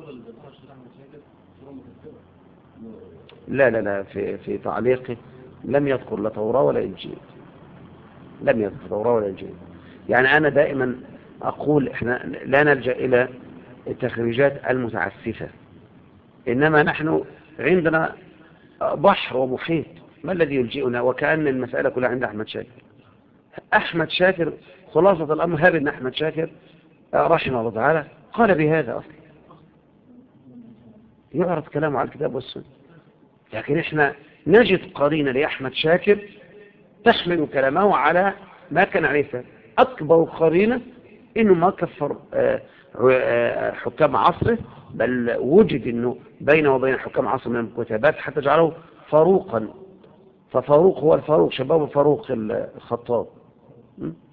لا في تعليقه لم يذكر لا توراة ولا إنجيل، لم يذكر توراة ولا إنجيل. يعني أنا دائما أقول إحنا لا نلجأ إلى التخريجات المتعسفة، إنما نحن عندنا بحر ومحيط، ما الذي يلجئنا؟ وكأن المسألة كلها عند أحمد شاكر. أحمد شاكر خلاصة الأمر هذا، أن أحمد شاكر رحمه الله تعالى قال بهذا أصلا، يعرض كلامه على الكتاب والسنة، لكن إحنا نجد قرينة لأحمد شاكر تحمل كلامه على ما كان عليه. أكبر قرينة إنه ما كفر حكام عصره، بل وجد إنه بينه وبين حكام عصره من الكتابات حتى جعله فاروقا، ففاروق هو الفاروق، شباب فاروق الخطاب.